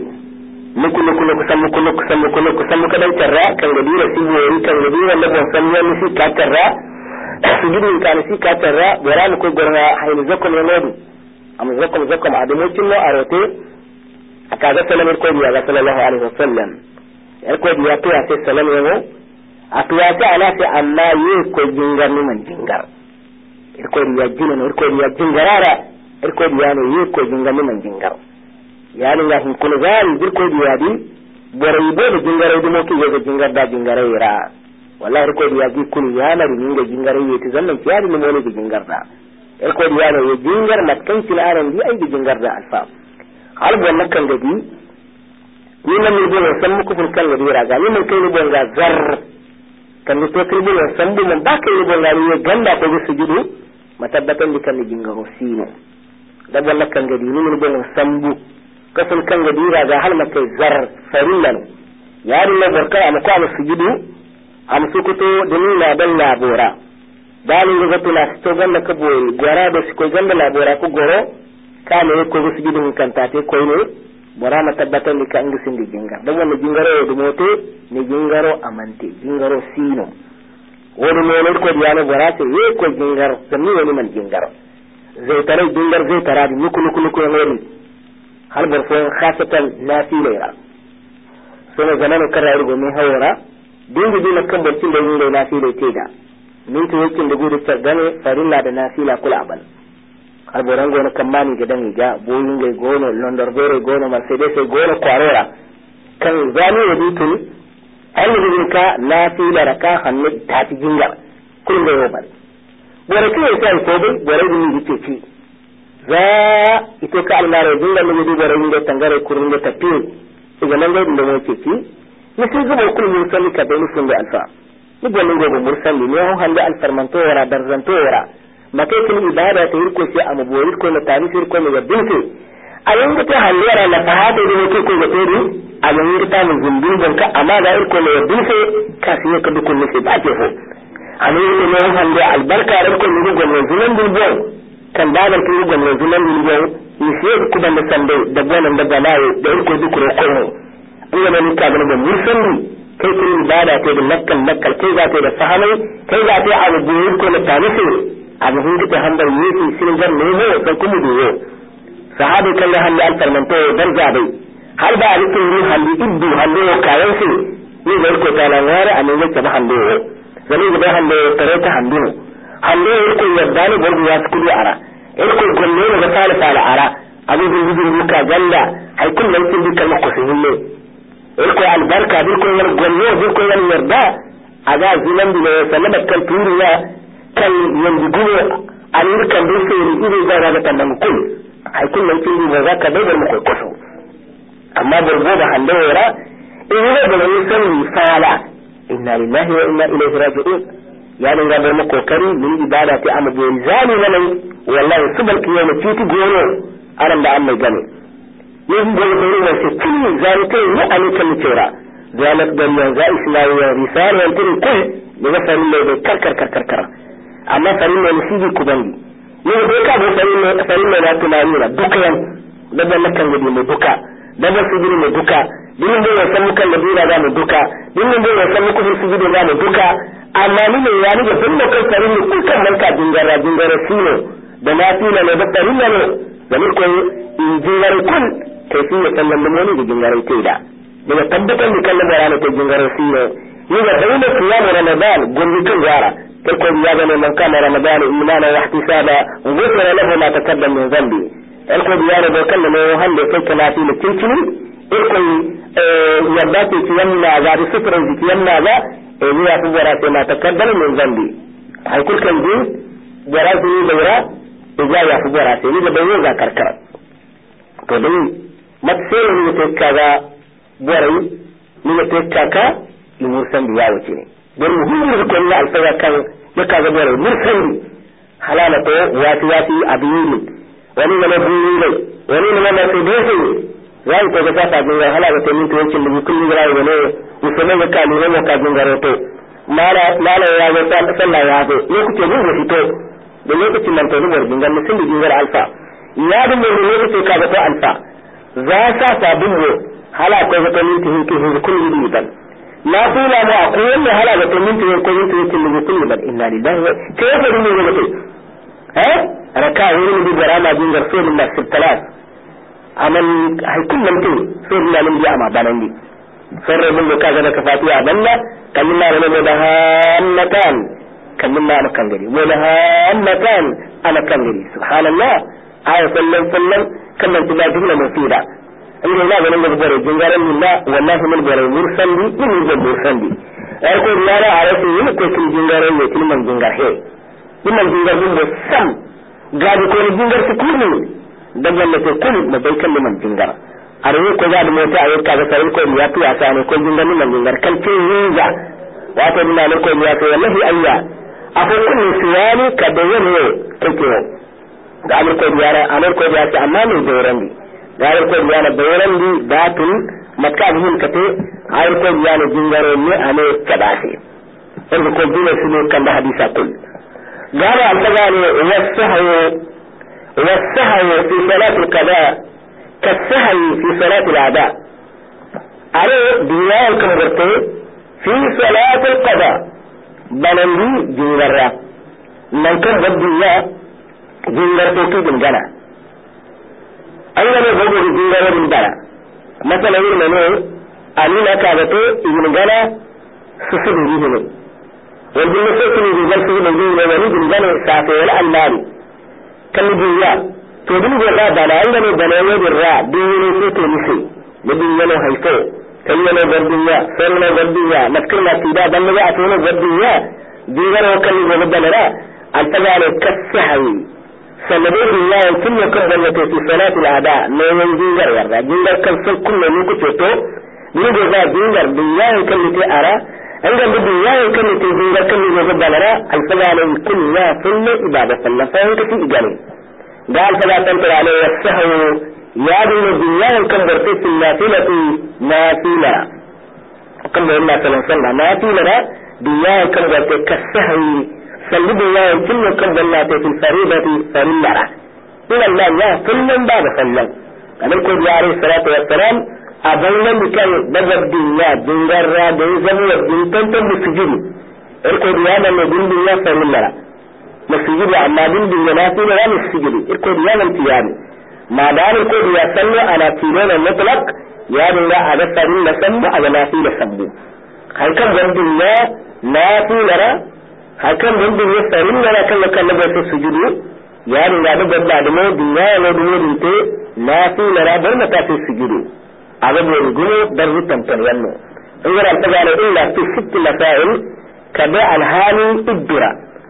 سمو كدن ترى كان غدير سيبوري كان غدير لبن سمو نسي كاترى sujudin kan si ka tarra goran ko gorna hayni zakon yenodu am zakon adamu kinno arote akaga salamar ko biya sallallahu alaihi wasallam yar ko biya to ate salam yego atwa ta ala ta amma yi ko jingar ni man jingar ir ko biya jino ir ko biya jingarara ir ko biya no yi ko jingar ni man jingar yani ga hin kulu gal dir ko biya di boray bo jingare di mo ki yego jingar da jingare ira wallahi ko diya gi kul yana ri ninga jingar yeti zannan kiyari ni mone gi jingar da ko diya no ye jingar matkan kilaran di ai gi jingar da alfa hal bon nakkan gadi ni nan ni bon san muku fun kan gadi raga ni mun kai ni bon ga zar kan ni to kai bon san bu mun ba kai ni bon ga ni ganda ko gi sujudu matabbatan di kan ni jingaro sino da bon nakkan gadi ni mun bon san bu kasan kan gadi raga hal makai zar farillan yari na barka am ko am sujudu am sukuto dinin na dan labora dalin ga tuna to ganda ka boyi gora da su ko ganda labora ko goro ka ne ko su gidin kanta te ko ne bora ma tabbatan ni ka angisin di jingar dan wannan jingaro da mote ne jingaro amante jingaro sino wani ne ko diana bora ce ye ko jingar sanni wani man jingar zai tare jingar zai tara di nuku ne hal barfo khasatan nafila suna zamanin karar gomi hawara dinga dina kan barcin da yin da nafila ce da min to yakin da gudu ta gane farilla da nafila kula abal har boran gona kan mani ga dan ga boyin ga gono londor gore gono mercedes gono kwarora kan zani ya ditun ayyuka ka nafila raka hannu ta ci jingar kun ga yobal bore ke sai ko dai bore din yake ci za ito ka almare dinga mu gudu bore din da tangare kurun da tafi iga nan gaidin da wake ci ni sai zuba kullu musalli ka da nufin da alfa ni gwanin gobe mursali ne hon hande alfarmanto wara darzanto wara makai kin ibada ta yirko sai a maboyi ko na tani sai ko ne binse a yanga ta halera la fahada da wake ko ga tori a yanga ta mun zumbin banka amma da irko ne binse ka sai ka dukun ne ba ke ho ani ne hon hande albarka ran ko ne gwanin zunan dubon kan dalar kin gwanin zunan dubon ni sai ku ban da sande da gwanin da balaye da irko dukuro ko ina ne ka ga da mursali kai kun ibada ta da lakkal kai za ta da fahamai kai za ta abu goyin ko na tanisi abu hunki ta handar yake sin gar ne ne da kuma duwo sahabi kan da handi alfarmanto darja dai har da alikin ni handi iddu handi kayan su ni da ko ta lawara a ne yake ba handi zani da handi tare ta handi ko yadda ne burgu ya su ara ko golle ne da sala ara abu gudun ka ganda hay kullun kin dukkan makosin ne ko albarka bil ko yar gonyo bil ko yar yarda aga zilan bi sallama kan turiya kan yanzu gumo alir kan bil sai ni ido ga ta nan kul ai kullun kin ba za ka dabar mu kokoso amma burgo da hande wara in ne da wani sani fala inna lillahi wa inna ilaihi raji'un ya dinga bar mu kokari min ibada ta amma bai zani nan wallahi subal kiyama titi goro aran da Allah gane yin gobe ne sai kin zalika ne alikan tsira zalat dariya za islamiyya risala yan tin kai daga farin ne da karkar amma farin ne siji ku bandi ne da ka da farin ne da tunani da dukan da ban kan gidi ne duka da ba su gidi ne duka din da ya san kan da dira da mu duka din da ya san ku su gidi da mu duka amma ni ne ya ni da tun da kan farin ne kukan nan ka jingara sino da nafila ne da farin ne da ne ko jingara kun كيفية تنموني بجنجاري تيدا لما تبقى نكلم ورانا تجنجاري سيئة إذا بين صيام رمضان قل لكم جارة تلكم يابن من كان رمضان إيمانا واحتسابا وغفر له ما تقدم من ذنبي الكم يانا بكلم وهل فيك ما في التنشني الكم يباتي تيمنا ذا بسفر تيمنا ذا إذا فبرات ما تقدم من ذنبي هيكون كان دي جراتي دورا إذا يفبرات إذا بيوزا كركر تدي matsayar ne ta kaga borai ne ta kaka mursan biya wuce ne don muhimmin ko ne alfaya kan ya kaga borai mursan halala to wati abin wani ne biyu ne wani ne na sai dai zai ko ga ta ga halala to min to yake da kullu gara ne musamman ga kalu ne ka jin garoto mala ya ga sallah ya ga ne kuke mun fito da lokacin nan to ne warjin ga musun da jingar alfa ya da ne ne ka ga to alfa za sa sabin ne hala ko ga minti hinki hin kullu liban la tula ma ko ne hala ga minti ko minti kullu kullu liban inna lillahi wa kayfa ne ne ne raka wurin bi garama jin garso min da sittalat aman hay kullum tin so ina nan bi amma banan di sarra bin da kaga da kafatiya balla kallina ne da hannatan kallina ana kan gari wala hannatan ana kan gari subhanallah aya sallan كما تبقى جملة مفيدة إن الله ولم يغبر جنجارا لله والله من غير مرسل لي من يجب مرسل لي أقول لا لا عرفي يمكن جنجارا يتل من جنجار هي من جنجار من السم قال يكون جنجار تكوني دجل تكون مبيك لمن جنجار أريه كذا موتا أيك كذا سرير كل يأتي أساني كل جنجار من جنجار كل شيء ينجا وأتمنى لكم يأتي والله أيها أقول كل سوالي كبير هو كيكو قال كل يارا أنا كل يارا أمامي دورندي قال كل يارا دورندي داتن مكابهم كتير قال كل يارا جنجارني أنا كباسي wanda ko dole su ne kan da hadisa kul gara al-fagani was-sahwu fi salat al-qada kas-sahwi fi salat al-ada are diyan kan barke fi salat al-qada balandi jingarra nan kan waddiya jingar to ki dingana ayyana gogo jingar din dara masala irin ne alina ka ga to ibn gana su su ne wanda ne sai ne jingar su ne wani dingana safe wala almari kan diya to din ga da bala ayyana da ne da ra din ne sai to ni sai din yana haifo kai yana gardiya sai ne gardiya nakirna tida dan ne a to ne gardiya jingar wakali ga badala al-fagani kas-sahwi sanadin Allah kun ya kan da fi salati al-ada ne yan jingar yarda jingar kan sai kullu ne ku ceto ni da za jingar billahi kan ne ara an ga billahi kan ne jingar kan ne ga balara al-fagani kullu ya kullu ibada sallallahu alaihi wa sallam da al-fagani tantara ne was-sahwu ya dinga billahi kan da fi nafilati nafila kan da Allah sallallahu alaihi wa sallam nafila billahi kan da kas-sahwi سلب الله كل كم ظلات في الفريضة فريضة إلى الله يا كل بعد سلم أنا الكود عليه الصلاة والسلام أبونا بكي بجد الدنيا جنجر رادي زمير جنتن بسجد الكود يانا نجن بالله فريضة مسجد أما دين بالناسي لا مسجد الكود يانا انتياني ما دام الكود يسلم على كيلون المطلق يانا لا هذا فريضة سمو على ناسي لسمو هل كم جنب الله ناسي لرا hakan wanda ya farin yana kan da su sujudu ya riga da gaba da mu dunya ne dunya te na fi lara bar mata su sujudu aga da gumo dar rutan tanwanno ingara ta gane illa fi sitt masail kada alhali idra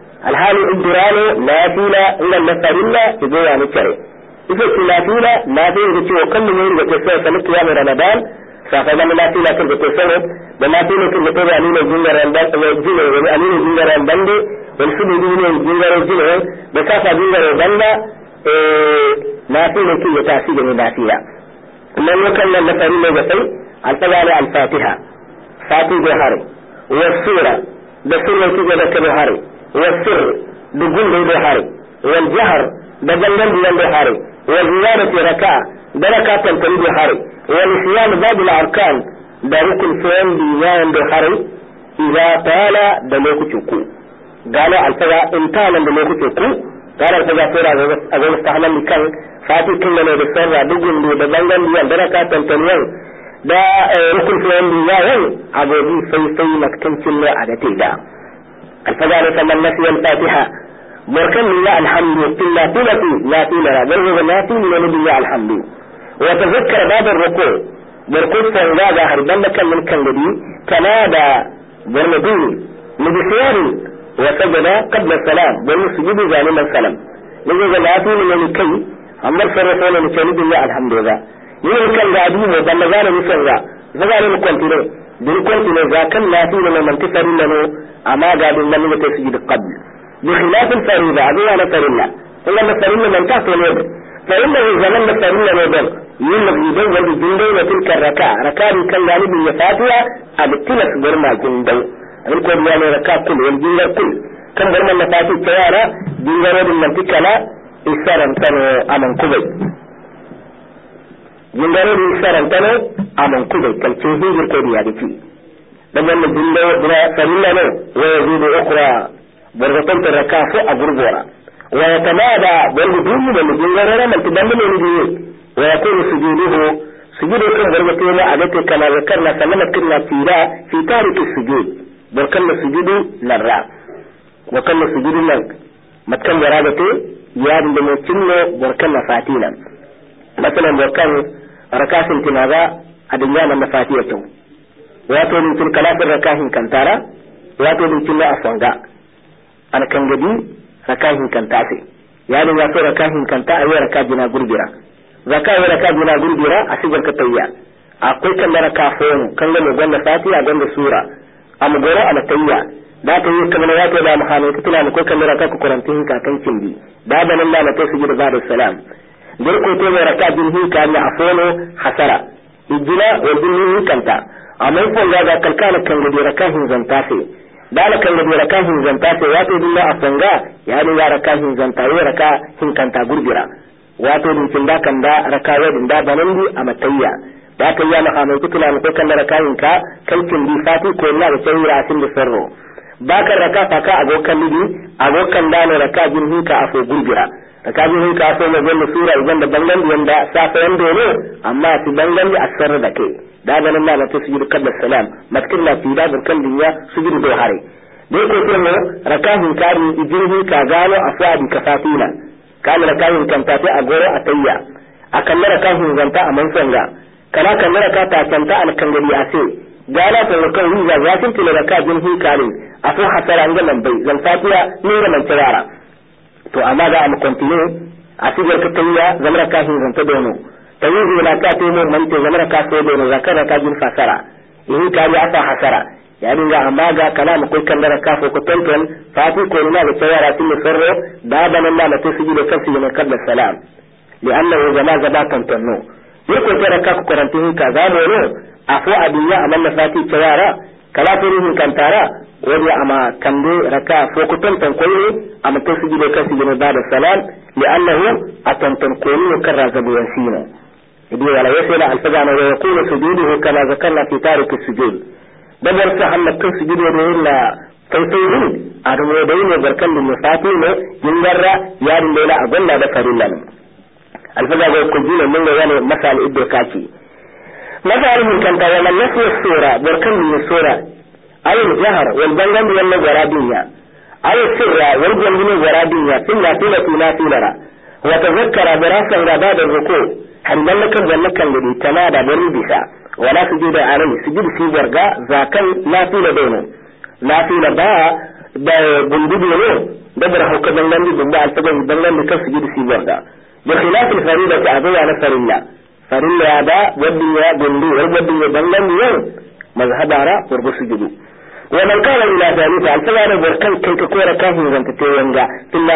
ne la fila illa nafarilla ido ya ni kare ita ce la fila na fi da cewa kan ne da ke sai salatu ya ramadan safa da la fila kan da ke sai da na tilo kin da ani ne jingaran da ta jine wani ani ne jingaran bande wal sudu ne jingaran jine da kafa jingaran banda na tilo kin ya tafi da nafila kuma lokan nan da fari ne ga sai al-fagani al-fatiha fati da hare wa sura da sura kin da kan hare wa sir da gunde da hare wal jahr da gangan da hare wa ziyarati raka'a da rakatan tari da hare wal siyam ba'd al-arkan da rukun sayan biyan da hari idza tala da lokacin ku gano alfaga in tala da lokacin ku gano alfaga fara a ga mustahlan kan fati kin ne da sarra dugun da bangan biyan da raka tantanyan da rukun sayan biyan a gobi sai makkancin ne a da taida alfaga ne sanan nasiyan fatiha barkan lillahi alhamdu illa tilati la tilara garba la tilala billahi alhamdu wa tazakkara bab ar-ruku' بركوت فنجاga harban da kan mulkan gadi kana da barnadini mudisiyari wa sajada qabla salam wal sujudu zaliman salam ne ga lafi ne kai amma sarrafa ne kai billahi alhamdulillah ne kan da adi ne dan magana ne sanga zaga ne kontine din kontine za kan lafi ne man tisari ne amma ga din nan ne kai sujudu qabl bi khilaf al farida abiya la farilla illa farilla man ta ne فإنه زمن فريلا نودل يلغي دو ولد جندو وتلك الركاء كان غالب يفاتها أبتلس برما جندو الكود يعني ركاء كل والجندو كل كم برما نفاتي التيارة جندو ودل منتك لا إسارا تنو أمن كبي جندو ودل إسارا تنو أمن كبي كالتوهيد الكود يعني فيه لمن جندو فريلا نو ويزيد أخرى برغتنت الركاء فوق أبربورا ويتمادى بالوجود والجنجرة من تدمن الوجود ويكون سجوده كم برغتين عادته كما ذكرنا سلمت كنا في تارك السجود بركنا السجود للرا وكنا السجود لك ما تكن برادته ياد لمتنه بركنا فاتينا مثلا بركن ركاس انتناغا أدنيانا مفاتيته واتو من تلك الركاس كنتارا واتو من تلك أفنغا أنا كان جدي rakahin kanta sai ya dinga so rakahin kanta a yi rakajina gurbira zakayi rakajina gurbira a sigar ka tayya akwai kan da rakafonu kan da gwanda fatiha gwanda sura a mugoro a tayya da ta yi kamar ya ta da muhammad ta tuna ko kan da rakaku kurantin kakan kindi da da nan la ta sujud ba da salam dir ko to rakajin hin kan ya afono hasara ijila wa dinni kanta amma ko ga kalkala kan da rakahin zanta sai dala kan da raka hin zanta sai wato dinna afanga ya ne ya raka hin zanta ya raka hin kanta gurbira wato din kin da kan da raka ya din da banan di a matayya da kai ya maka mai kutula mu kan da raka hin ka kalkin di fati ko na da sai rasin da sarro baka raka faka abokan lidi abokan da ne raka jin hin ka afo gurbira raka jin hin ka afo mai sura idan da bangan yanda safa yanda ne amma su bangan di asar da kai da ganin ma na tasjudu qabla salam matkin la fi da burkan dinya sujudu do hare dai ko kuma rakahin kari idin ka gano afadi ka fatina kana rakahin kan tafi a goro a tayya akan rakahin zanta a mansanga kana kan rakata tanta al kangari ase gala ta kan wiza zatin tile rakahin hin kari afu hasara ngalan bai zan fatiya ni da man tayara to amma da am continue a sigar ka tayya zan rakahin zanta dono tayizu la ka to mun mante zamana ka so da zakara ka jin fasara in ka ya fa hasara ya dinga amma ga kalam ko kan da ka ko tonton fati ko na da tsara tin sarro da banan da ta sujudu kansu ne kabla salam li'annahu jama'a da tontonno ne ko tara ka kurantin ka za mu ne afu abiya amanna fati tsara kala tarihin kantara wani ama kande raka ko ko tonton ko ne amma ta sujudu kansu ne da salam li'annahu atonton ko ne karra zabu yasina إذا ولا يسأل الفجر ويقول سجوده كما ذكرنا في تارك السجود بدل سهم كل سجود إلا كيفين أرمي بين بركان المفاتين ينجر يار الليلة أقول لا بكر الله الفجر ويقولون من يعني مثال إدركاتي مثال من كان ومن نسي السورة بركان من السورة أي الجهر والبنغم يلا ورادية أي السر والبنغم ورادية في النافلة نافلة وتذكر براسا بعد الركوع hannan nakan zannakan da tana da bari bisa wala sujuda alai sujud fi warga zakan nafila dono nafila ba da gundubi ne da bar hauka dangan di bunda alfagan dangan da kan sujud fi warga bi khilaf al farida ta abu ala farilla da wadin ya gundu wadin ya dangan ne mazhabara warga sujudu wa man kana ila zalika alfagan barkan kai ka kora kafin zanta te yanga fil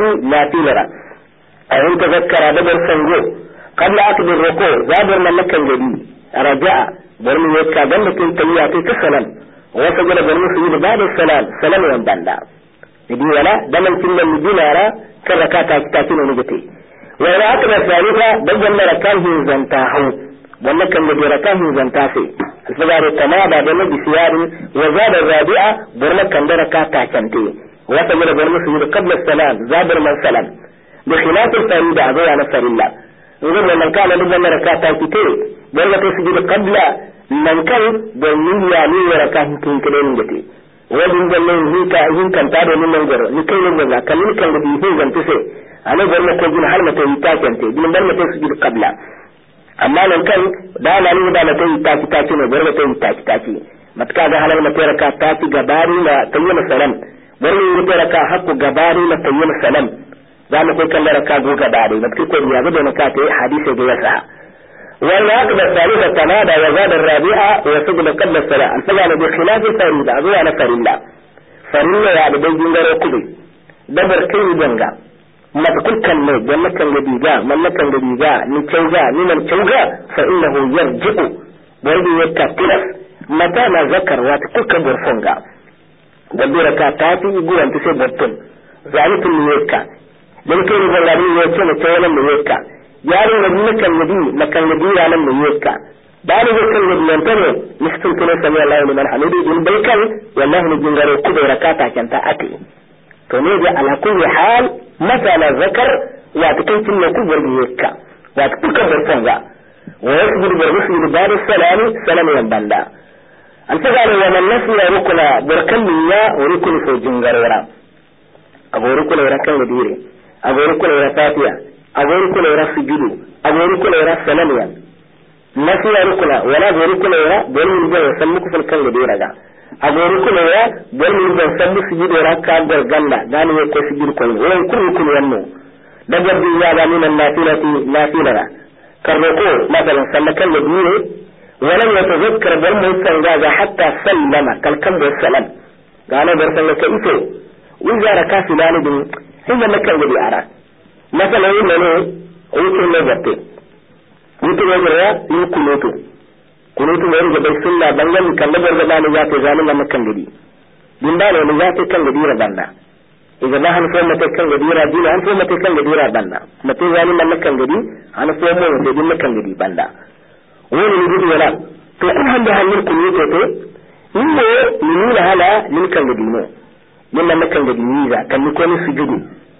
nafila ayin tazakkara da bar sango قبل أكد الركوع زابر من مكان جديد رجع برمي يكا جنة تياتي كسلام وسجل برمي سجد بعد السلام سلام ينبندا يدي ولا دمن كنا مدينة كركاتا كتاتين ونجتي وإذا أكد الثالثة دجل ركاه زنتاحو ومكان جدي ركاه زنتاسي الفجار التمادى بمد سيار وزاد الرابعة برمي كان ركاتا كنتي وسجل برمي سجد قبل السلام زابر من سلام بخلاف الفريدة عزو على فريلا وقال من كان لبنا ركعتا كتير بل تسجد قبل من كان بنيه يعني ركعه كنكلين جتي وجن بنيه هيك كان تابع من منجر لكي نجمع كان كان بديه جنتسي أنا قلنا كوجين حلمة يتاكنتي دين بل تسجد قبل أما من كان دانا ليه دانا تيتاكي بل تيتاكي متكاد هل المتركة جباري لا تيم السلام بل يتركة حق جباري لا تيم السلام zamu kai kan raka go gaba dai mutum ko ya gaba na kate hadisi da yasa wala akbar salisa tanada wa zada rabi'a wa sujud qabla salat al-fajr bi khilaf farida zuwa na farilla ya da dai gingaro kudi dabar kai ganga matkul kan ne jannakan da diga mallakan da diga ni cauga ni man cauga fa innahu yarji'u wanda ya kafira mata na zakar wa kuka burfunga da raka ta ti guran ta sai bartun zalikun yaka dan kai ne gari ne ce ne tawalan ne yaka yarin da makan nabi ranan ne yaka da ne kan nabi nan tane miskin kuma sami Allah liman hamidi in bai kan wallahi ne jingaro ku da rakata kanta ate to ne da ala kulli hal masala zakar wa tukin ne ku gurbi yaka wa tukan barkanga wa yasbiru bi rusuli ba'da salami yan banda alfagara wa man nasiya rukuna barkan ya rukun so jingarora abu rukuna rakan da dire agori kula ira fatiha agori kula ira sujudu agori kula ira salamiyan nasiya rukula wala agori kula ira bolin da sammu ku falkan da diraga agori kula ira bolin da sammu sujudu ira ka gargalla dani ko sujudu ko wala kun yanno daga biya da min nafilati karroko masalan sallakan da dire wala yatazakkar bil musanga hatta sallama kalkan da salam gane bar sallaka ito wizara kafi dalibin hinga makan gadi ara masala yin ne wuce ne gatte wuce ne ya yi kunutu ne ga bai sunna bangan kan da garga bani ya ta zalin makan gadi din da ne za ta kan gadira banda idan ma han so mata kan gadira dina han so mata kan gadira banda mata zani man kan gadi han so mo da din kan gadi banda wani ne gudu wala to kun handa hannun kun yake to inda ni la hala min kan gadi no min man kan gadi ni za kan ko ni sujudu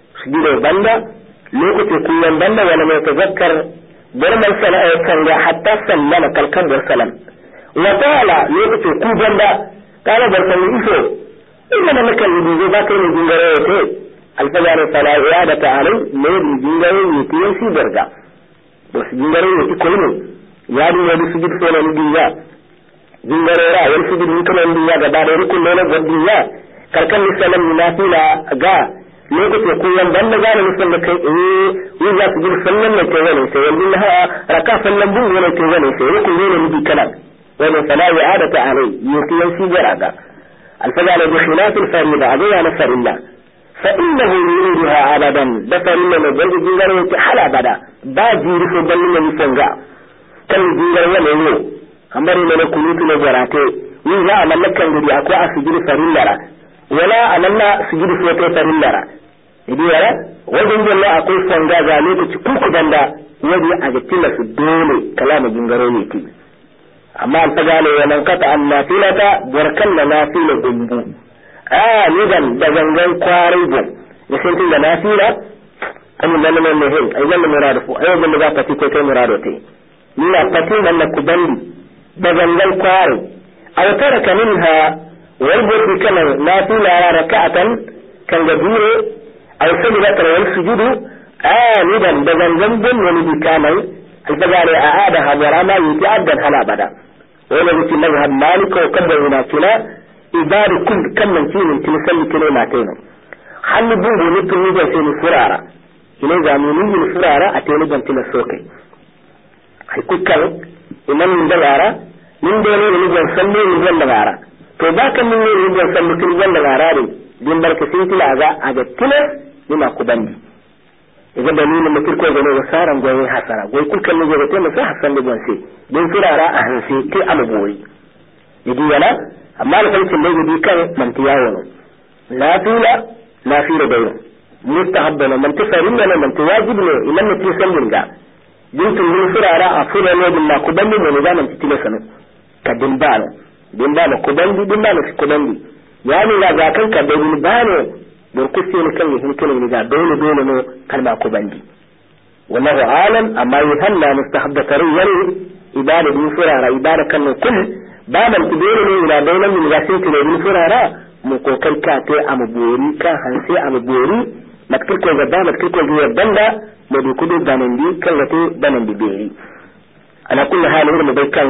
banda lokacin kuyan banda wala mai tazakkar barman sana'a kan ga hatta sallama kalkan bar salam wa ta'ala lokacin ku banda kana barkan iso inna man kan gadi ba kai ne jingare to alfajar sala iyada ta'ala ne jingare ne tiyan si barga to jingare ne ko ne ya dinga da sujud so ne dinga jingare ra wal sujud ni kuma dinga ga da rukun ne na dinga kalkan salam ni nafila ga lokacin koyan ban da gane musan da kai yi za su jira sallan ne kai wani sai wani na raka sallan bun wani kai wani sai ko ne miji kana wani sala ya adata alai yake yan sigara ga alfaza da khilaf al-farida abiya na farilla fa innahu yuriduha abadan da farilla ne da jingare ta hala bada ba jiri so balli ne sanga kan jingare wani ne ambari ne kunutu ne jarate yi za a mallakan guri akwai asujudi farilla wala amanna sujudu so ta farilla idan yara wajen jalla akwai sanga ga lokaci kuku danda wani a gattila su dole kalama jingaro ne ti amma an tagale wannan kata an nafilata barkan na nafila gumbu nidan da zangan kwarai go ya san tun da nafila an nan nan ne hin ai wannan murado fu ai wannan da fati ko kai murado tai ni na fati nan ku bandi da zangan kwarai aw taraka minha walbati kana nafila raka'atan kan gabire aw sajda wal sujudu nidan da zangan bin wani bikamai alfajari aada hadarama yuta'addan hala bada wala yuti mazhab malik wa kabba ina kila ibadu kun kannan cinin tilsalli kile mateno halli bungo ne tun ga sai furara ina zamuni ne furara a tele ban tila sokai ai kukkal imam min dalara min dole ne ban salle ne ban dalara to ba kan min ne ban salle kin ban dalara ne din barka sai tila aga tilas ina kubandi iga dalilin mutur ko gane wasaran goyi hasara goyi kulkan ne goyi tema sai hasan libon sai din firara a hanse ke alboyi yidi wala amma alfalcin da yidi kan mantiya wono nafila dayo mustahabba ne man tafarin ne man wajib ne idan ne tisan dinga din tun din firara a fura ne din na kubandi ne zaman titile sanu kadin bano kubandi din bano kubandi yani la ga kan kadin bano burkusi ne kan yin kan ne ga dole no kalma ko bandi wallahu alam amma yuhanna mustahabba tariyari ibada bin furara ibada kan kun ba man tibere ne ila dole min gasin tire bin furara mu ko kai ka te amubori kan hanse amubori matkil ko ga banda mu du kudu banandi kan gate banandi beri ala kulli halin mu bai kan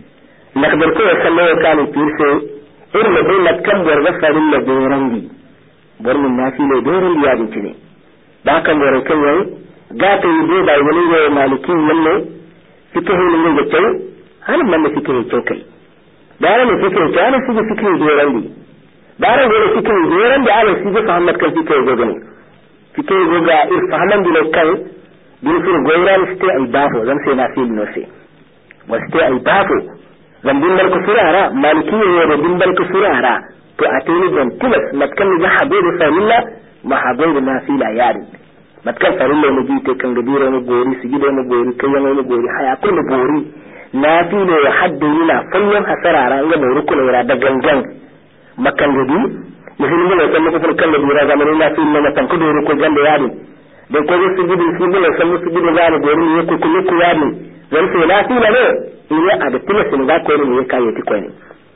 nakbar ko sallallahu kana tirse irin da bai matkan borga farin da berandi bormin nafile dorin da yadin ne ba kan gore kan yayi gata yi dai da wani ne malikin yanne fike hin ne da kai halin man fike ne kai da ran ne fike kai ana fike dorin di da ran gore fike dorin da ala fike Muhammad kan fike gogane fike goga irfahaman dilo kan din fur goiran ste ai bafo zan sai nafil no sai waste ai bafo zan din barku surara maliki ne da din barku surara to a tuni don tilas matkan ga habe da farilla ma habe da nafila yari matkan farilla ne ji te kan gadira ne gori su gida ne gori kai ne gori haya ko ne gori nafila ya hadda yana fallan hasarara ga mai rukuna yana da gangan makan gadi musulmi ne kan mutum kan da dira zamanin nafila na tan kudu ruko ganda yari da ko su gidi su ne san su gidi ga ne gori ne ko kullu ku yari zan sai nafila ne ne a da tilas ne ga ko ne kai ti ko ne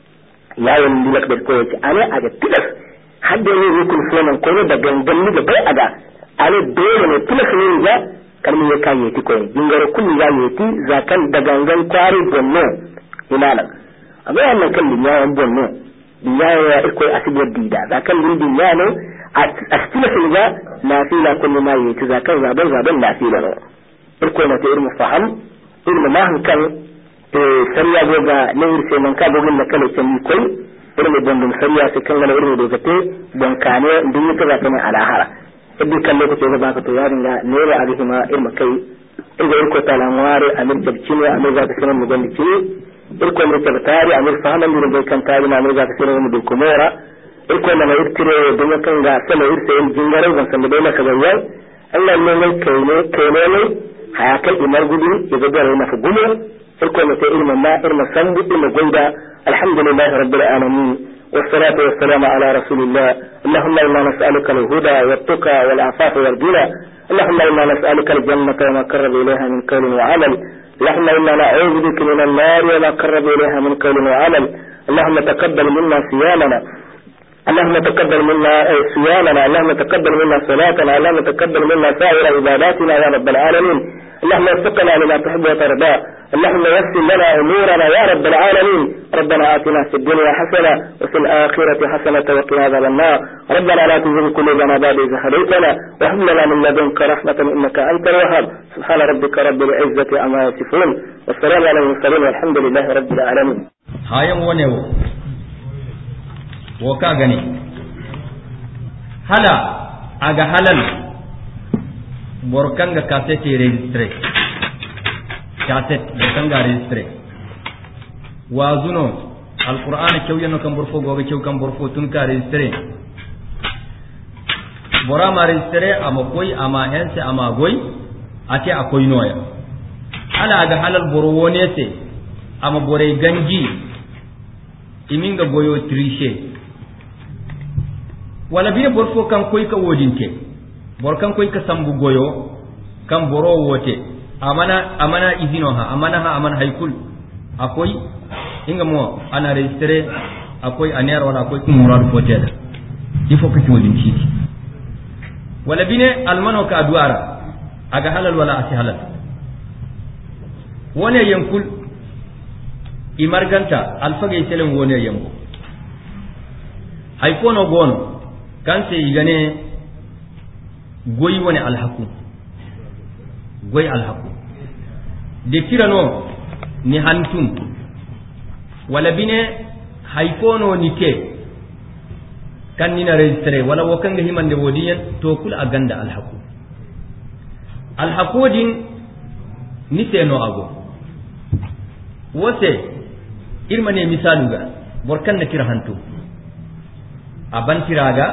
yawon dilak da ko yace ale aga tilas hadda ne rukun sunan ko da gangan ni da bai aga ale dole ne tilas ne ga kalmi ya kai yati ko jingaro kullu ya yati zakan da gangan kwari bonno ilalan aga wannan kan dinya an bonno dinya ya iko asibiyar dida zakan din dinya ne a tilas ne ga nafila kullu ma yati zakan zaban nafila ne irko na ta irmu faham irmu mahan kan sariya goga ne irse man ka gogin da kala can koi irin bondum sariya sai kan gana irin da te don kane din ta ga ta mai alahara idan kan lokaci ga baka to yarin ga ne ba abi kuma irin kai idan irko talanware amir tabcini amir za ta sanar mu gandi ci irko mu tabtari amir fahaman din bai kan tari na amir za ta sanar mu da kumora iko na mai tire da kan ga sama irse in jingare ban san da ka bayya Allah ne mai kai ne haya kai imar gudu ya ga na fa gumo iko na sai ilmin ma irma san gudu na goida alhamdulillah rabbil alamin والصلاة والسلام على رسول الله اللهم إنا نسألك الهدى والتقى والعفاف والغنى اللهم إنا نسألك الجنة وما قرب إليها من قول وعمل اللهم إنا نعوذ بك من النار وما قرب إليها من قول وعمل اللهم تقبل منا صيامنا اللهم تقبل منا صيامنا اللهم تقبل منا صلاتنا اللهم تقبل منا سائر عباداتنا يا رب العالمين اللهم وفقنا لما تحب وترضى اللهم يسر لنا امورنا يا رب العالمين ربنا آتنا في الدنيا حسنة وفي الآخرة حسنة وقنا عذاب النار ربنا لا تزغ قلوبنا بعد إذ هديتنا وهب لنا من لدنك رحمة إنك أنت الوهاب سبحان ربك رب العزة عما يصفون والسلام على المرسلين والحمد لله رب العالمين hayan wanewo wo ka gani hala aga halal borkanga cassette registre cassette borkanga registre wazuno alquran cewyano kam borfo gobe cew kam borfo tun ka registre bora ma registre ama koy ama hense ama goy ate akoy noya hala aga halal boro wonete ama bore ganji iminga goyo triche wala bine borfo kan koy ka wodinte bor kan koy ka sambu goyo kan boro wote amana izino ha amana haykul akoy inga mo ana registre akoy aner wala akoy kumurad foteda il faut que tu wodin ci wala bine almano ka duara aga halal wala asi halal wone yankul imarganta alfage selen wone yango hay kono gono kanse igane goyi woni alhaku goyi alhaku de tirano ni hantum wala bine hay kono ni ke kan ni na registre wala wakanga himande wodiyen to kul aganda alhaku din ni seno ago wote irmane misaluga borkan na tira hantum aban tiraga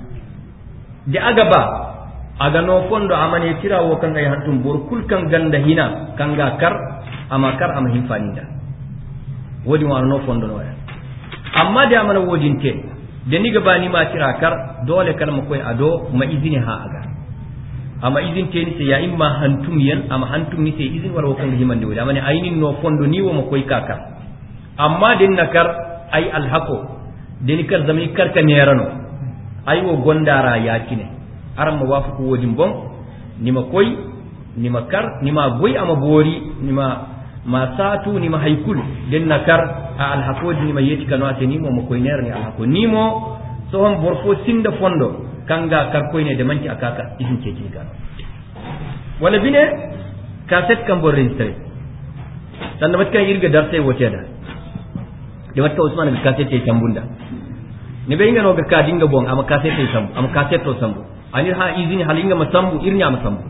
de agaba aga no fondo amane tirawo kan ay hantum bor kul kan ganda hina kanga kar ama hinfaninda wodi wa no fondo no ya amma de amana wodinte de ni gaba ni ma tira kar dole kalma koy ado ma izini ha aga ama izin te ni se ya imma hantum yan ama hantum ni se izin wala kan himande wodi amane aynin no fondo ni wo ma koy kaka amma din nakar ay alhaqo den kar zami karka nerano ay wo gondara yakine aram ma wafu ko wodin bon nima koy nima kar nima goy ama bori nima ma satu nima haykul den nakar a alhaqo nima yeti kanu ateni mo mo koy nerani alhaqo nimo so hon borfo sinda fondo kanga kar koy ne de manki akaka idin ceci ga wala bine cassette kam bo registré tan bat kan irga darse woteda de watta Usman ga cassette e tambunda ne be inga no ga ka dinga bon ama cassette e sambu ama cassette to sambu anir ha izini halinga masambu irnya masambu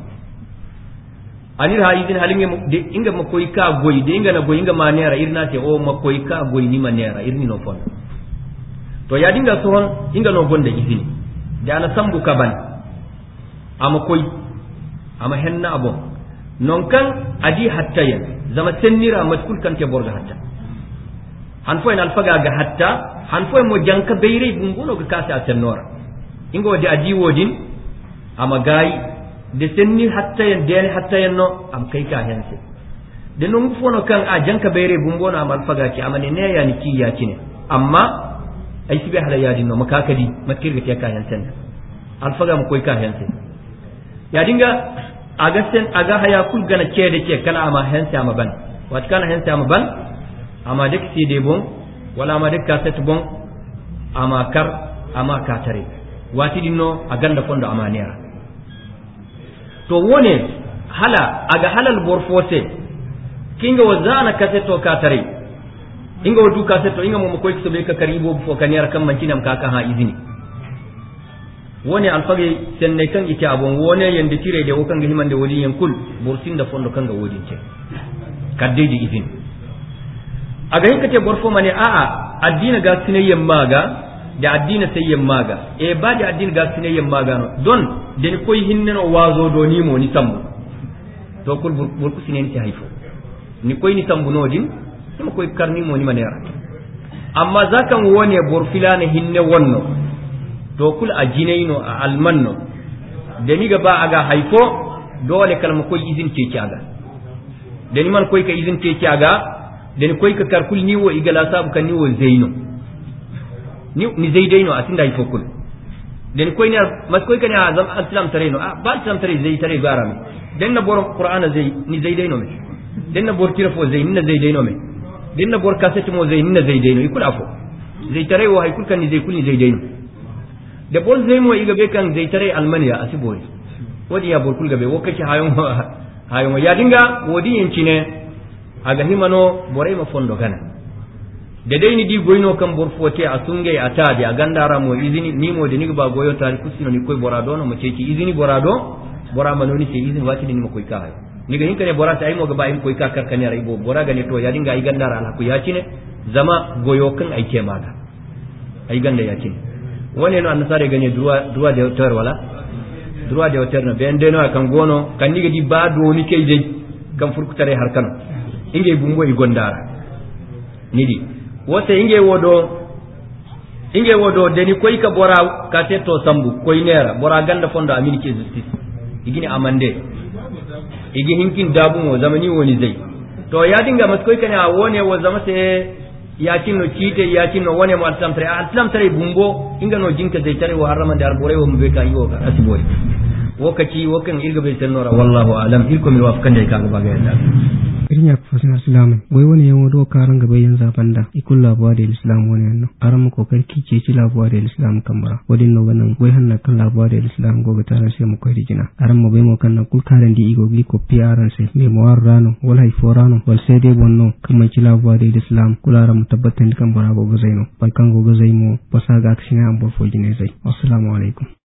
anir ha izini halinga de inga makoy ka goy de inga na goy inga manera irna te o makoy ka goy ni manera irni no fon to ya dinga sohon inga no gonda izini de ana sambu kaban ama koy ama henna abon non kan adi hatta yan zama sennira matkul kan ke borga hatta han fo en alfaga ga hatta han fo mo janka beyre bungono ga kasa tennora ingo de adi wodin ama gayi de senni hatta yan de hatta yan no am kai ka hense de no fono kan a janka beyre bungono am alfaga ki amane ne yani ki ya kine amma ay sibe hala yadi no makakadi matkirga te ka hense alfaga mo koy ka hense ya dinga aga haya kul gana cede ce kana ama hense ama ban wat kana hense ama ban ama dek CD bon wala ama dek cassette bon ama kar ama katare wati dinno aganda fondo ama nera to wone hala aga halal borfote kinga wazana cassette o katare inga wadu cassette inga mo koy so be ka karibo fo kanera kam mantinam kaka ha izini woni alfage senne kan ite abon wone yende tire de wokan himande wodi yen kul borsinda fondo kanga wodi ce kaddeji izin aga hinkate borfo mane a addina ga sine yemma ga da addina sai yammaga e ba da addina ga sine yammaga no don den koy hinneno wazo do ni mo ni sambu to kul burku sine ni haifo ni koy ni sambu no din ni koy karni mo ni manera amma zakan wone bor filana hinne wonno to kul ajinaino a almanno deni ga ba aga haifo dole kalma koy izin ce kiaga deni man koy ka izin ce kiaga deni koy ka karkul ni wo igala sabu kan ni wo zaino ni zaidaino atinda haifo kul deni koy ne mas koy kan azam islam tareno ba islam tare zai tare garami den na bor qur'ana zai ni zaidaino me den na bor tirafo zai ni zaidaino me den na bor kasete mo zai ni zaidaino ikul afo zai tare wo haikul kan ni zai kul ni zaidaino da bol zai mo iga be kan zai tare almaniya asibori wodi ya borkul gabe wokaci hayon ya dinga wodi yancine aga himano borai ma fondo gana da dai ni di goyno kan borfote a sungai ata da gandara mo izini ni mo de ni ba goyo tari kusino ni koy borado no mo ceci izini borado bora manoni ce izini wati ni mo koy ka hayo ni ga hinkane bora ta ay mo ga ba in koy ka karkane rai bo bora ga ne to ya dinga ay gandara ala ku ya cine zama goyo kan ay ke maga ay ganda ya cine wone no annasare ganye duwa de hotel wala duwa de hotel no ben deno kan gono kan diga di ba do ni kay je kan furkutare har kan inge bumbo i gondara nidi wote inge wodo deni koy ka bora ka tetto sambu koy nera bora ganda fondo amini ke justice igini amande igi hinkin dabu mo zamani woni zai to ya dinga mas koy kana wone wo zama se yakin no cite yakin no wone mo aslam tare bumbo inga no jinka zai tare wa harama da arbore wo mbe ka yiwo ka asibori wokaci wokan irga bai sanora wallahu alam irko mi wafkan da ka ga ga yalla irin ya professional islam boy woni yawo do karan gaba yin zabanda ikul labuwa da islam woni no aram ko karki ce ci labuwa da islam kamara wadin no ganan boy hanna kan labuwa da islam go ga taran sai mu koy dijina aram mo be mo kan na kul karan di igo gi ko piaran sai me mo warrano wala hay forano wal sai de bonno kuma ci labuwa da islam kulara mu tabbatan kan bara go zaino ban kan go zaimo pasaga aksina am bo fo jine zai assalamu alaikum